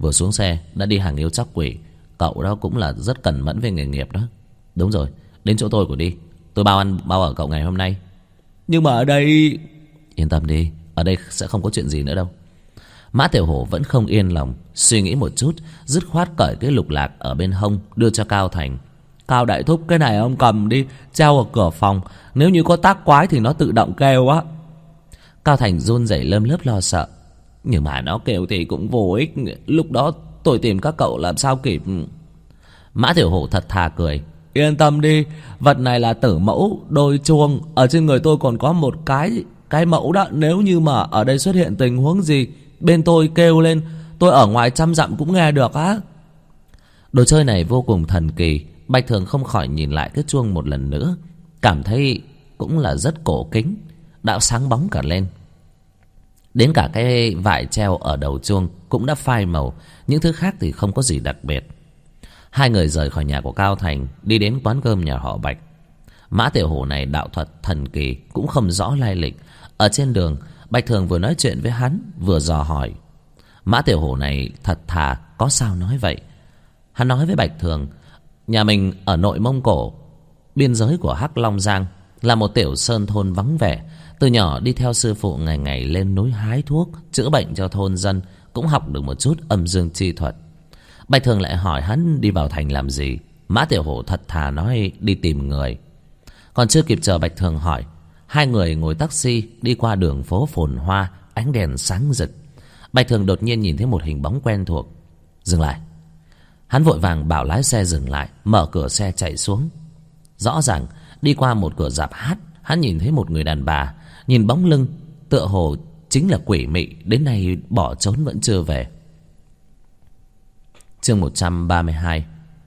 Vừa xuống xe đã đi hàng yêu chóc quỷ. Cậu đó cũng là rất cẩn mẫn về nghề nghiệp đó. Đúng rồi, đến chỗ tôi của đi. Tôi bao ăn bao ở cậu ngày hôm nay. Nhưng mà ở đây... Yên tâm đi, ở đây sẽ không có chuyện gì nữa đâu. Mã Tiểu Hổ vẫn không yên lòng, suy nghĩ một chút, dứt khoát cởi cái lục lạc ở bên hông đưa cho Cao Thành. Cao đại thúc, cái này ông cầm đi, treo ở cửa phòng. Nếu như có tác quái thì nó tự động kêu á. Cao Thành run rẩy lơm lớp lo sợ. Nhưng mà nó kêu thì cũng vô ích. Lúc đó tôi tìm các cậu làm sao kịp. Mã Tiểu Hổ thật thà cười. Yên tâm đi, vật này là tử mẫu đôi chuông. Ở trên người tôi còn có một cái mẫu đó. Nếu như mà ở đây xuất hiện tình huống gì, bên tôi kêu lên, tôi ở ngoài 100 dặm cũng nghe được á. Đồ chơi này vô cùng thần kỳ. Bạch Thường không khỏi nhìn lại cái chuông một lần nữa, cảm thấy cũng là rất cổ kính, đã sáng bóng cả lên. Đến cả cái vải treo ở đầu chuông cũng đã phai màu. Những thứ khác thì không có gì đặc biệt. Hai người rời khỏi nhà của Cao Thành, đi đến quán cơm nhà họ Bạch. Mã Tiểu Hổ này đạo thuật thần kỳ, cũng không rõ lai lịch. Ở trên đường, Bạch Thường vừa nói chuyện với hắn, vừa dò hỏi. Mã Tiểu Hổ này thật thà, có sao nói vậy. Hắn nói với Bạch Thường, nhà mình ở nội Mông Cổ, biên giới của Hắc Long Giang, là một tiểu sơn thôn vắng vẻ. Từ nhỏ đi theo sư phụ ngày ngày lên núi hái thuốc, chữa bệnh cho thôn dân, cũng học được một chút âm dương chi thuật. Bạch Thường lại hỏi hắn đi vào thành làm gì. Mã Tiểu Hổ thật thà nói đi tìm người. Còn chưa kịp chờ Bạch Thường hỏi, hai người ngồi taxi đi qua đường phố phồn hoa, ánh đèn sáng rực. Bạch Thường đột nhiên nhìn thấy một hình bóng quen thuộc. Dừng lại. Hắn vội vàng bảo lái xe dừng lại, mở cửa xe chạy xuống. Rõ ràng đi qua một cửa rạp hát, hắn nhìn thấy một người đàn bà, nhìn bóng lưng tựa hồ chính là quỷ mị, đến nay bỏ trốn vẫn chưa về. Chương 132.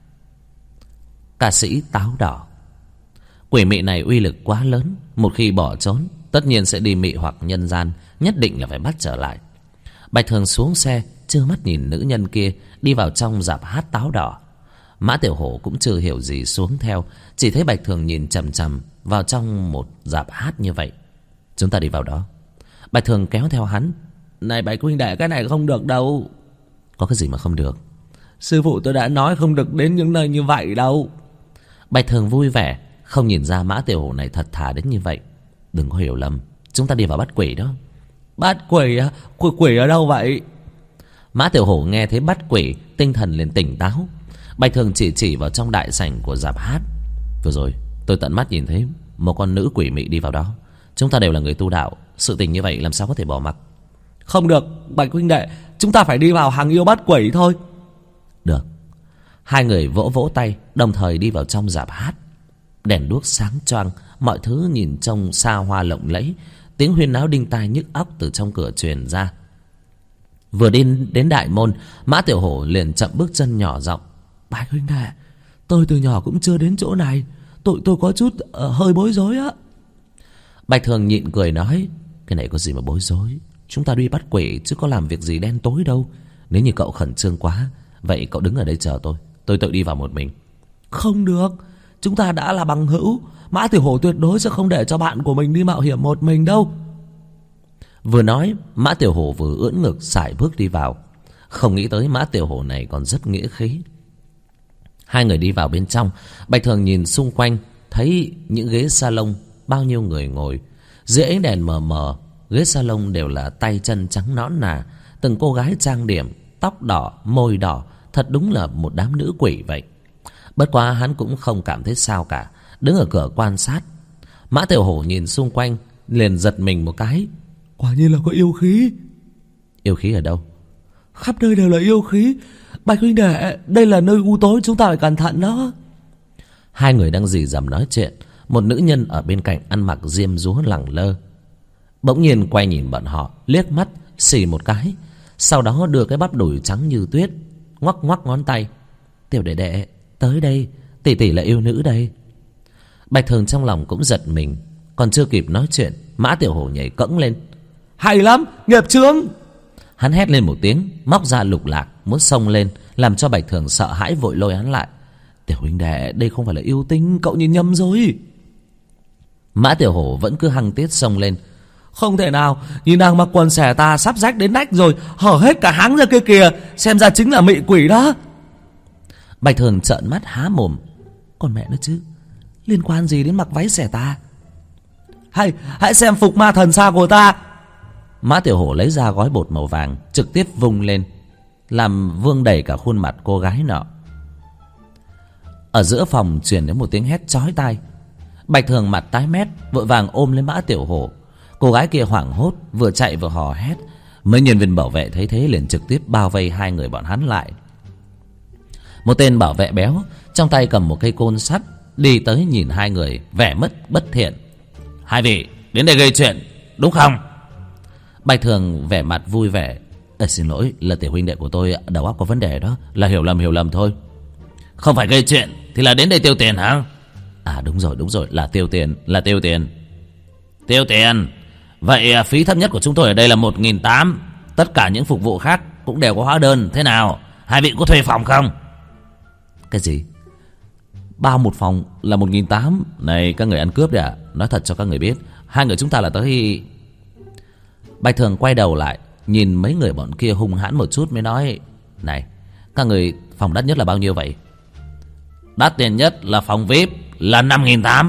Ca sĩ táo đỏ. Quỷ mị này uy lực quá lớn, một khi bỏ trốn tất nhiên sẽ đi mị hoặc nhân gian, nhất định là phải bắt trở lại. Bạch Thường xuống xe, trơ mắt nhìn nữ nhân kia đi vào trong rạp hát táo đỏ. Mã Tiểu Hổ cũng chưa hiểu gì xuống theo, chỉ thấy Bạch Thường nhìn chằm chằm vào trong một rạp hát như vậy. Chúng ta đi vào đó. Bạch Thường kéo theo hắn. Này Bạch huynh đệ, cái này không được đâu. Có cái gì mà không được? Sư phụ tôi đã nói không được đến những nơi như vậy đâu. Bạch Thường vui vẻ, không nhìn ra Mã Tiểu Hổ này thật thà đến như vậy. Đừng có hiểu lầm, chúng ta đi vào bắt quỷ đó. Bắt quỷ á? Quỷ ở đâu vậy? Mã Tiểu Hổ nghe thấy bắt quỷ, tinh thần liền tỉnh táo. Bạch Thường chỉ vào trong đại sảnh của rạp hát. Vừa rồi tôi tận mắt nhìn thấy một con nữ quỷ mị đi vào đó. Chúng ta đều là người tu đạo, sự tình như vậy làm sao có thể bỏ mặc. Không được Bạch huynh đệ, chúng ta phải đi vào hàng yêu bắt quỷ thôi. Được. Hai người vỗ vỗ tay, đồng thời đi vào trong rạp hát. Đèn đuốc sáng choang, mọi thứ nhìn trông xa hoa lộng lẫy. Tiếng huyên náo đinh tai nhức óc từ trong cửa truyền ra. Vừa đi đến đại môn, Mã Tiểu Hổ liền chậm bước chân nhỏ giọng. Bạch huynh đệ, tôi từ nhỏ cũng chưa đến chỗ này, tôi có chút hơi bối rối á. Bạch Thường nhịn cười nói, cái này có gì mà bối rối, chúng ta đi bắt quỷ chứ có làm việc gì đen tối đâu. Nếu như cậu khẩn trương quá, vậy cậu đứng ở đây chờ tôi tự đi vào một mình. Không được, chúng ta đã là bằng hữu, Mã Tiểu Hổ tuyệt đối sẽ không để cho bạn của mình đi mạo hiểm một mình đâu. Vừa nói, Mã Tiểu Hổ vừa ưỡn ngực sải bước đi vào. Không nghĩ tới Mã Tiểu Hổ này còn rất nghĩa khí. Hai người đi vào bên trong. Bạch Thường nhìn xung quanh, thấy những ghế salon, bao nhiêu người ngồi. Dưới ánh đèn mờ mờ, ghế salon đều là tay chân trắng nõn nà, từng cô gái trang điểm, tóc đỏ, môi đỏ, thật đúng là một đám nữ quỷ vậy. Bất quá hắn cũng không cảm thấy sao cả, đứng ở cửa quan sát. Mã Tiểu Hổ nhìn xung quanh, liền giật mình một cái. Quả nhiên là có yêu khí. Yêu khí ở đâu? Khắp nơi đều là yêu khí. Bạch huynh đệ, đây là nơi u tối, chúng ta phải cẩn thận đó. Hai người đang rì rầm nói chuyện, một nữ nhân ở bên cạnh ăn mặc diêm dúa lẳng lơ, bỗng nhiên quay nhìn bọn họ, liếc mắt xì một cái, sau đó đưa cái bắp đùi trắng như tuyết, ngoắc ngoắc ngón tay. Tiểu đệ đệ, tới đây, tỷ tỷ là yêu nữ đây. Bạch Thường trong lòng cũng giật mình, còn chưa kịp nói chuyện, Mã Tiểu Hổ nhảy cẫng lên. Hay lắm, nghiệp chướng. Hắn hét lên một tiếng, móc ra lục lạc muốn xông lên, làm cho Bạch Thường sợ hãi vội lôi hắn lại. Tiểu huynh đệ, đây không phải là yêu tinh, cậu nhìn nhầm rồi. Mã Tiểu Hổ vẫn cứ hăng tiết xông lên. Không thể nào, nhìn nàng mặc quần xẻ tà sắp rách đến nách rồi, hở hết cả háng ra kia kìa, xem ra chính là mị quỷ đó. Bạch Thường trợn mắt há mồm. Còn mẹ nó chứ, liên quan gì đến mặc váy xẻ tà? Hãy xem phục ma thần xa của ta. Mã Tiểu Hổ lấy ra gói bột màu vàng, trực tiếp vung lên, làm vương đầy cả khuôn mặt cô gái nọ. Ở giữa phòng truyền đến một tiếng hét chói tai. Bạch Thường mặt tái mét, vội vàng ôm lấy Mã Tiểu Hổ. Cô gái kia hoảng hốt, vừa chạy vừa hò hét. Mấy nhân viên bảo vệ thấy thế liền trực tiếp bao vây hai người bọn hắn lại. Một tên bảo vệ béo trong tay cầm một cây côn sắt đi tới nhìn hai người, vẻ mất bất thiện. Hai vị đến đây gây chuyện đúng không? Bạch Thường vẻ mặt vui vẻ. Xin lỗi, là tiểu huynh đệ của tôi đầu óc có vấn đề đó, là hiểu lầm thôi. Không phải gây chuyện thì là đến đây tiêu tiền hả? Đúng rồi, là tiêu tiền. Tiêu tiền? Vậy phí thấp nhất của chúng tôi ở đây là 1.800. Tất cả những phục vụ khác cũng đều có hóa đơn. Thế nào, hai vị có thuê phòng không? Cái gì? Bao một phòng là 1.800? Này các người ăn cướp đấy à? Nói thật cho các người biết, hai người chúng ta là tới... Bạch Thường quay đầu lại, nhìn mấy người bọn kia hung hãn một chút mới nói: Này, các người phòng đắt nhất là bao nhiêu vậy? Đắt tiền nhất là phòng VIP, là 5.800.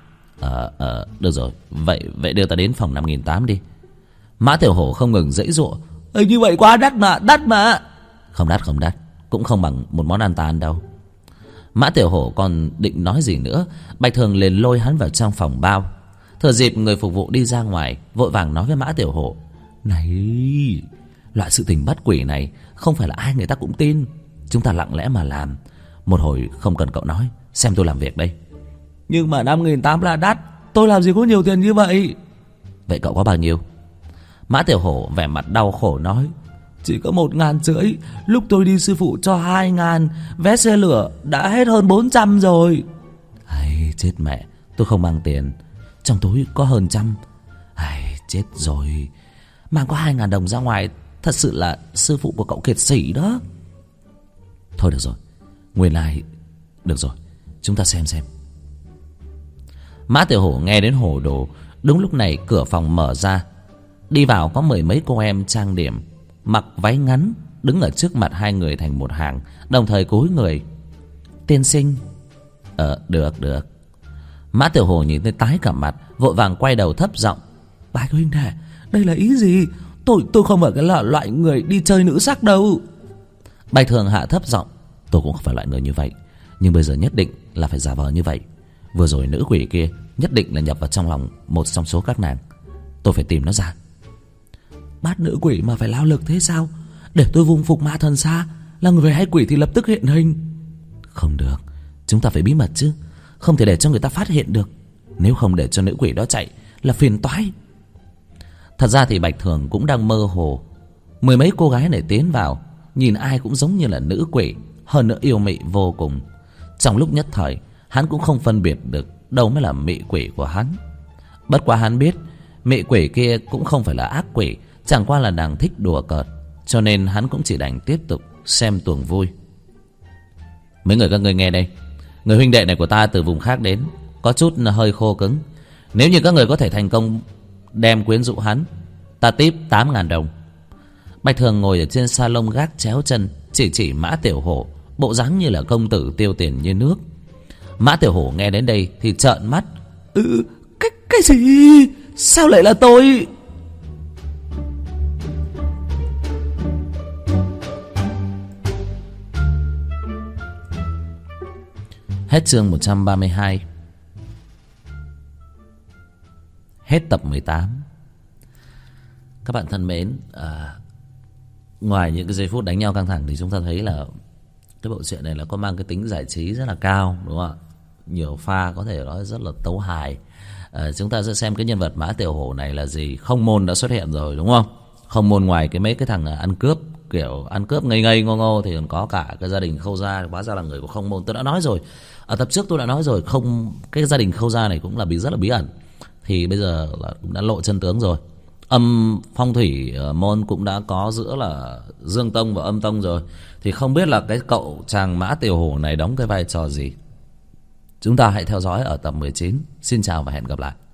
Được rồi, vậy đưa ta đến phòng 5.800 đi. Mã Tiểu Hổ không ngừng giãy giụa. Như vậy quá đắt mà. Không đắt, cũng không bằng một món ăn ta ăn đâu. Mã Tiểu Hổ còn định nói gì nữa, Bạch Thường liền lôi hắn vào trong phòng bao. Thừa dịp người phục vụ đi ra ngoài, vội vàng nói với Mã Tiểu Hổ: Này, loại sự tình bắt quỷ này không phải là ai người ta cũng tin. Chúng ta lặng lẽ mà làm. Một hồi không cần cậu nói, xem tôi làm việc đây. Nhưng mà 5.800 là đắt, tôi làm gì có nhiều tiền như vậy. Vậy cậu có bao nhiêu? Mã Tiểu Hổ vẻ mặt đau khổ nói: Chỉ có 1.500. Lúc tôi đi sư phụ cho 2.000, vé xe lửa đã hết hơn 400 rồi. Chết mẹ, tôi không mang tiền, trong túi có hơn 100. Chết rồi, mang có 2.000 đồng ra ngoài, thật sự là sư phụ của cậu kiệt sĩ đó. Thôi được rồi, nguyên lai được rồi, chúng ta xem. Mã Tiểu Hổ nghe đến hồ đồ. Đúng lúc này cửa phòng mở ra, đi vào có 10 mấy cô em trang điểm, mặc váy ngắn, đứng ở trước mặt hai người thành một hàng, đồng thời cúi người: Tiên sinh. Được. Mã Tiểu Hổ nhìn thấy tái cả mặt, vội vàng quay đầu thấp giọng: Bạch huynh đệ, đây là ý gì? Tôi không phải cái loại người đi chơi nữ sắc đâu. Bạch Thường hạ thấp giọng: Tôi cũng không phải loại người như vậy, nhưng bây giờ nhất định là phải giả vờ như vậy. Vừa rồi nữ quỷ kia nhất định là nhập vào trong lòng một trong số các nàng. Tôi phải tìm nó ra. Bắt nữ quỷ mà phải lao lực thế sao? Để tôi vùng phục ma thần xa, là người hay quỷ thì lập tức hiện hình. Không được, chúng ta phải bí mật chứ, không thể để cho người ta phát hiện được. Nếu không để cho nữ quỷ đó chạy là phiền toái. Thật ra thì Bạch Thường cũng đang mơ hồ. 10 mấy cô gái này tiến vào, nhìn ai cũng giống như là nữ quỷ, hơn nữa yêu mị vô cùng. Trong lúc nhất thời, hắn cũng không phân biệt được đâu mới là mị quỷ của hắn. Bất quá hắn biết mị quỷ kia cũng không phải là ác quỷ, chẳng qua là nàng thích đùa cợt, cho nên hắn cũng chỉ đành tiếp tục xem tuồng vui. Mấy người các ngươi nghe đây, người huynh đệ này của ta từ vùng khác đến, có chút hơi khô cứng. Nếu như các người có thể thành công đem quyến rũ hắn, ta tiếp 8.000 đồng. Bạch Thường ngồi ở trên salon gác chéo chân, chỉ Mã Tiểu Hổ, bộ dáng như là công tử tiêu tiền như nước. Mã Tiểu Hổ nghe đến đây thì trợn mắt: Cái gì? Sao lại là tôi? Hết chương 132. Hết tập 18. Các bạn thân mến, ngoài những cái giây phút đánh nhau căng thẳng thì chúng ta thấy là cái bộ truyện này là có mang cái tính giải trí rất là cao, đúng không ạ? Nhiều pha có thể nói rất là tấu hài. Chúng ta sẽ xem cái nhân vật Mã Tiểu Hổ này là gì. Không Môn đã xuất hiện rồi, đúng không? Không Môn ngoài mấy cái thằng ăn cướp, kiểu ăn cướp ngây ngô thì còn có cả cái gia đình Khâu Gia, hóa ra là người của Không Môn. Tôi đã nói rồi, ở tập trước tôi đã nói rồi, cái gia đình Khâu Gia này cũng là rất là bí ẩn. Thì bây giờ là cũng đã lộ chân tướng rồi. Âm phong thủy môn cũng đã có giữa là Dương Tông và Âm Tông rồi. Thì không biết là cái cậu chàng Mã Tiểu Hổ này đóng cái vai trò gì. Chúng ta hãy theo dõi ở tập 19. Xin chào và hẹn gặp lại.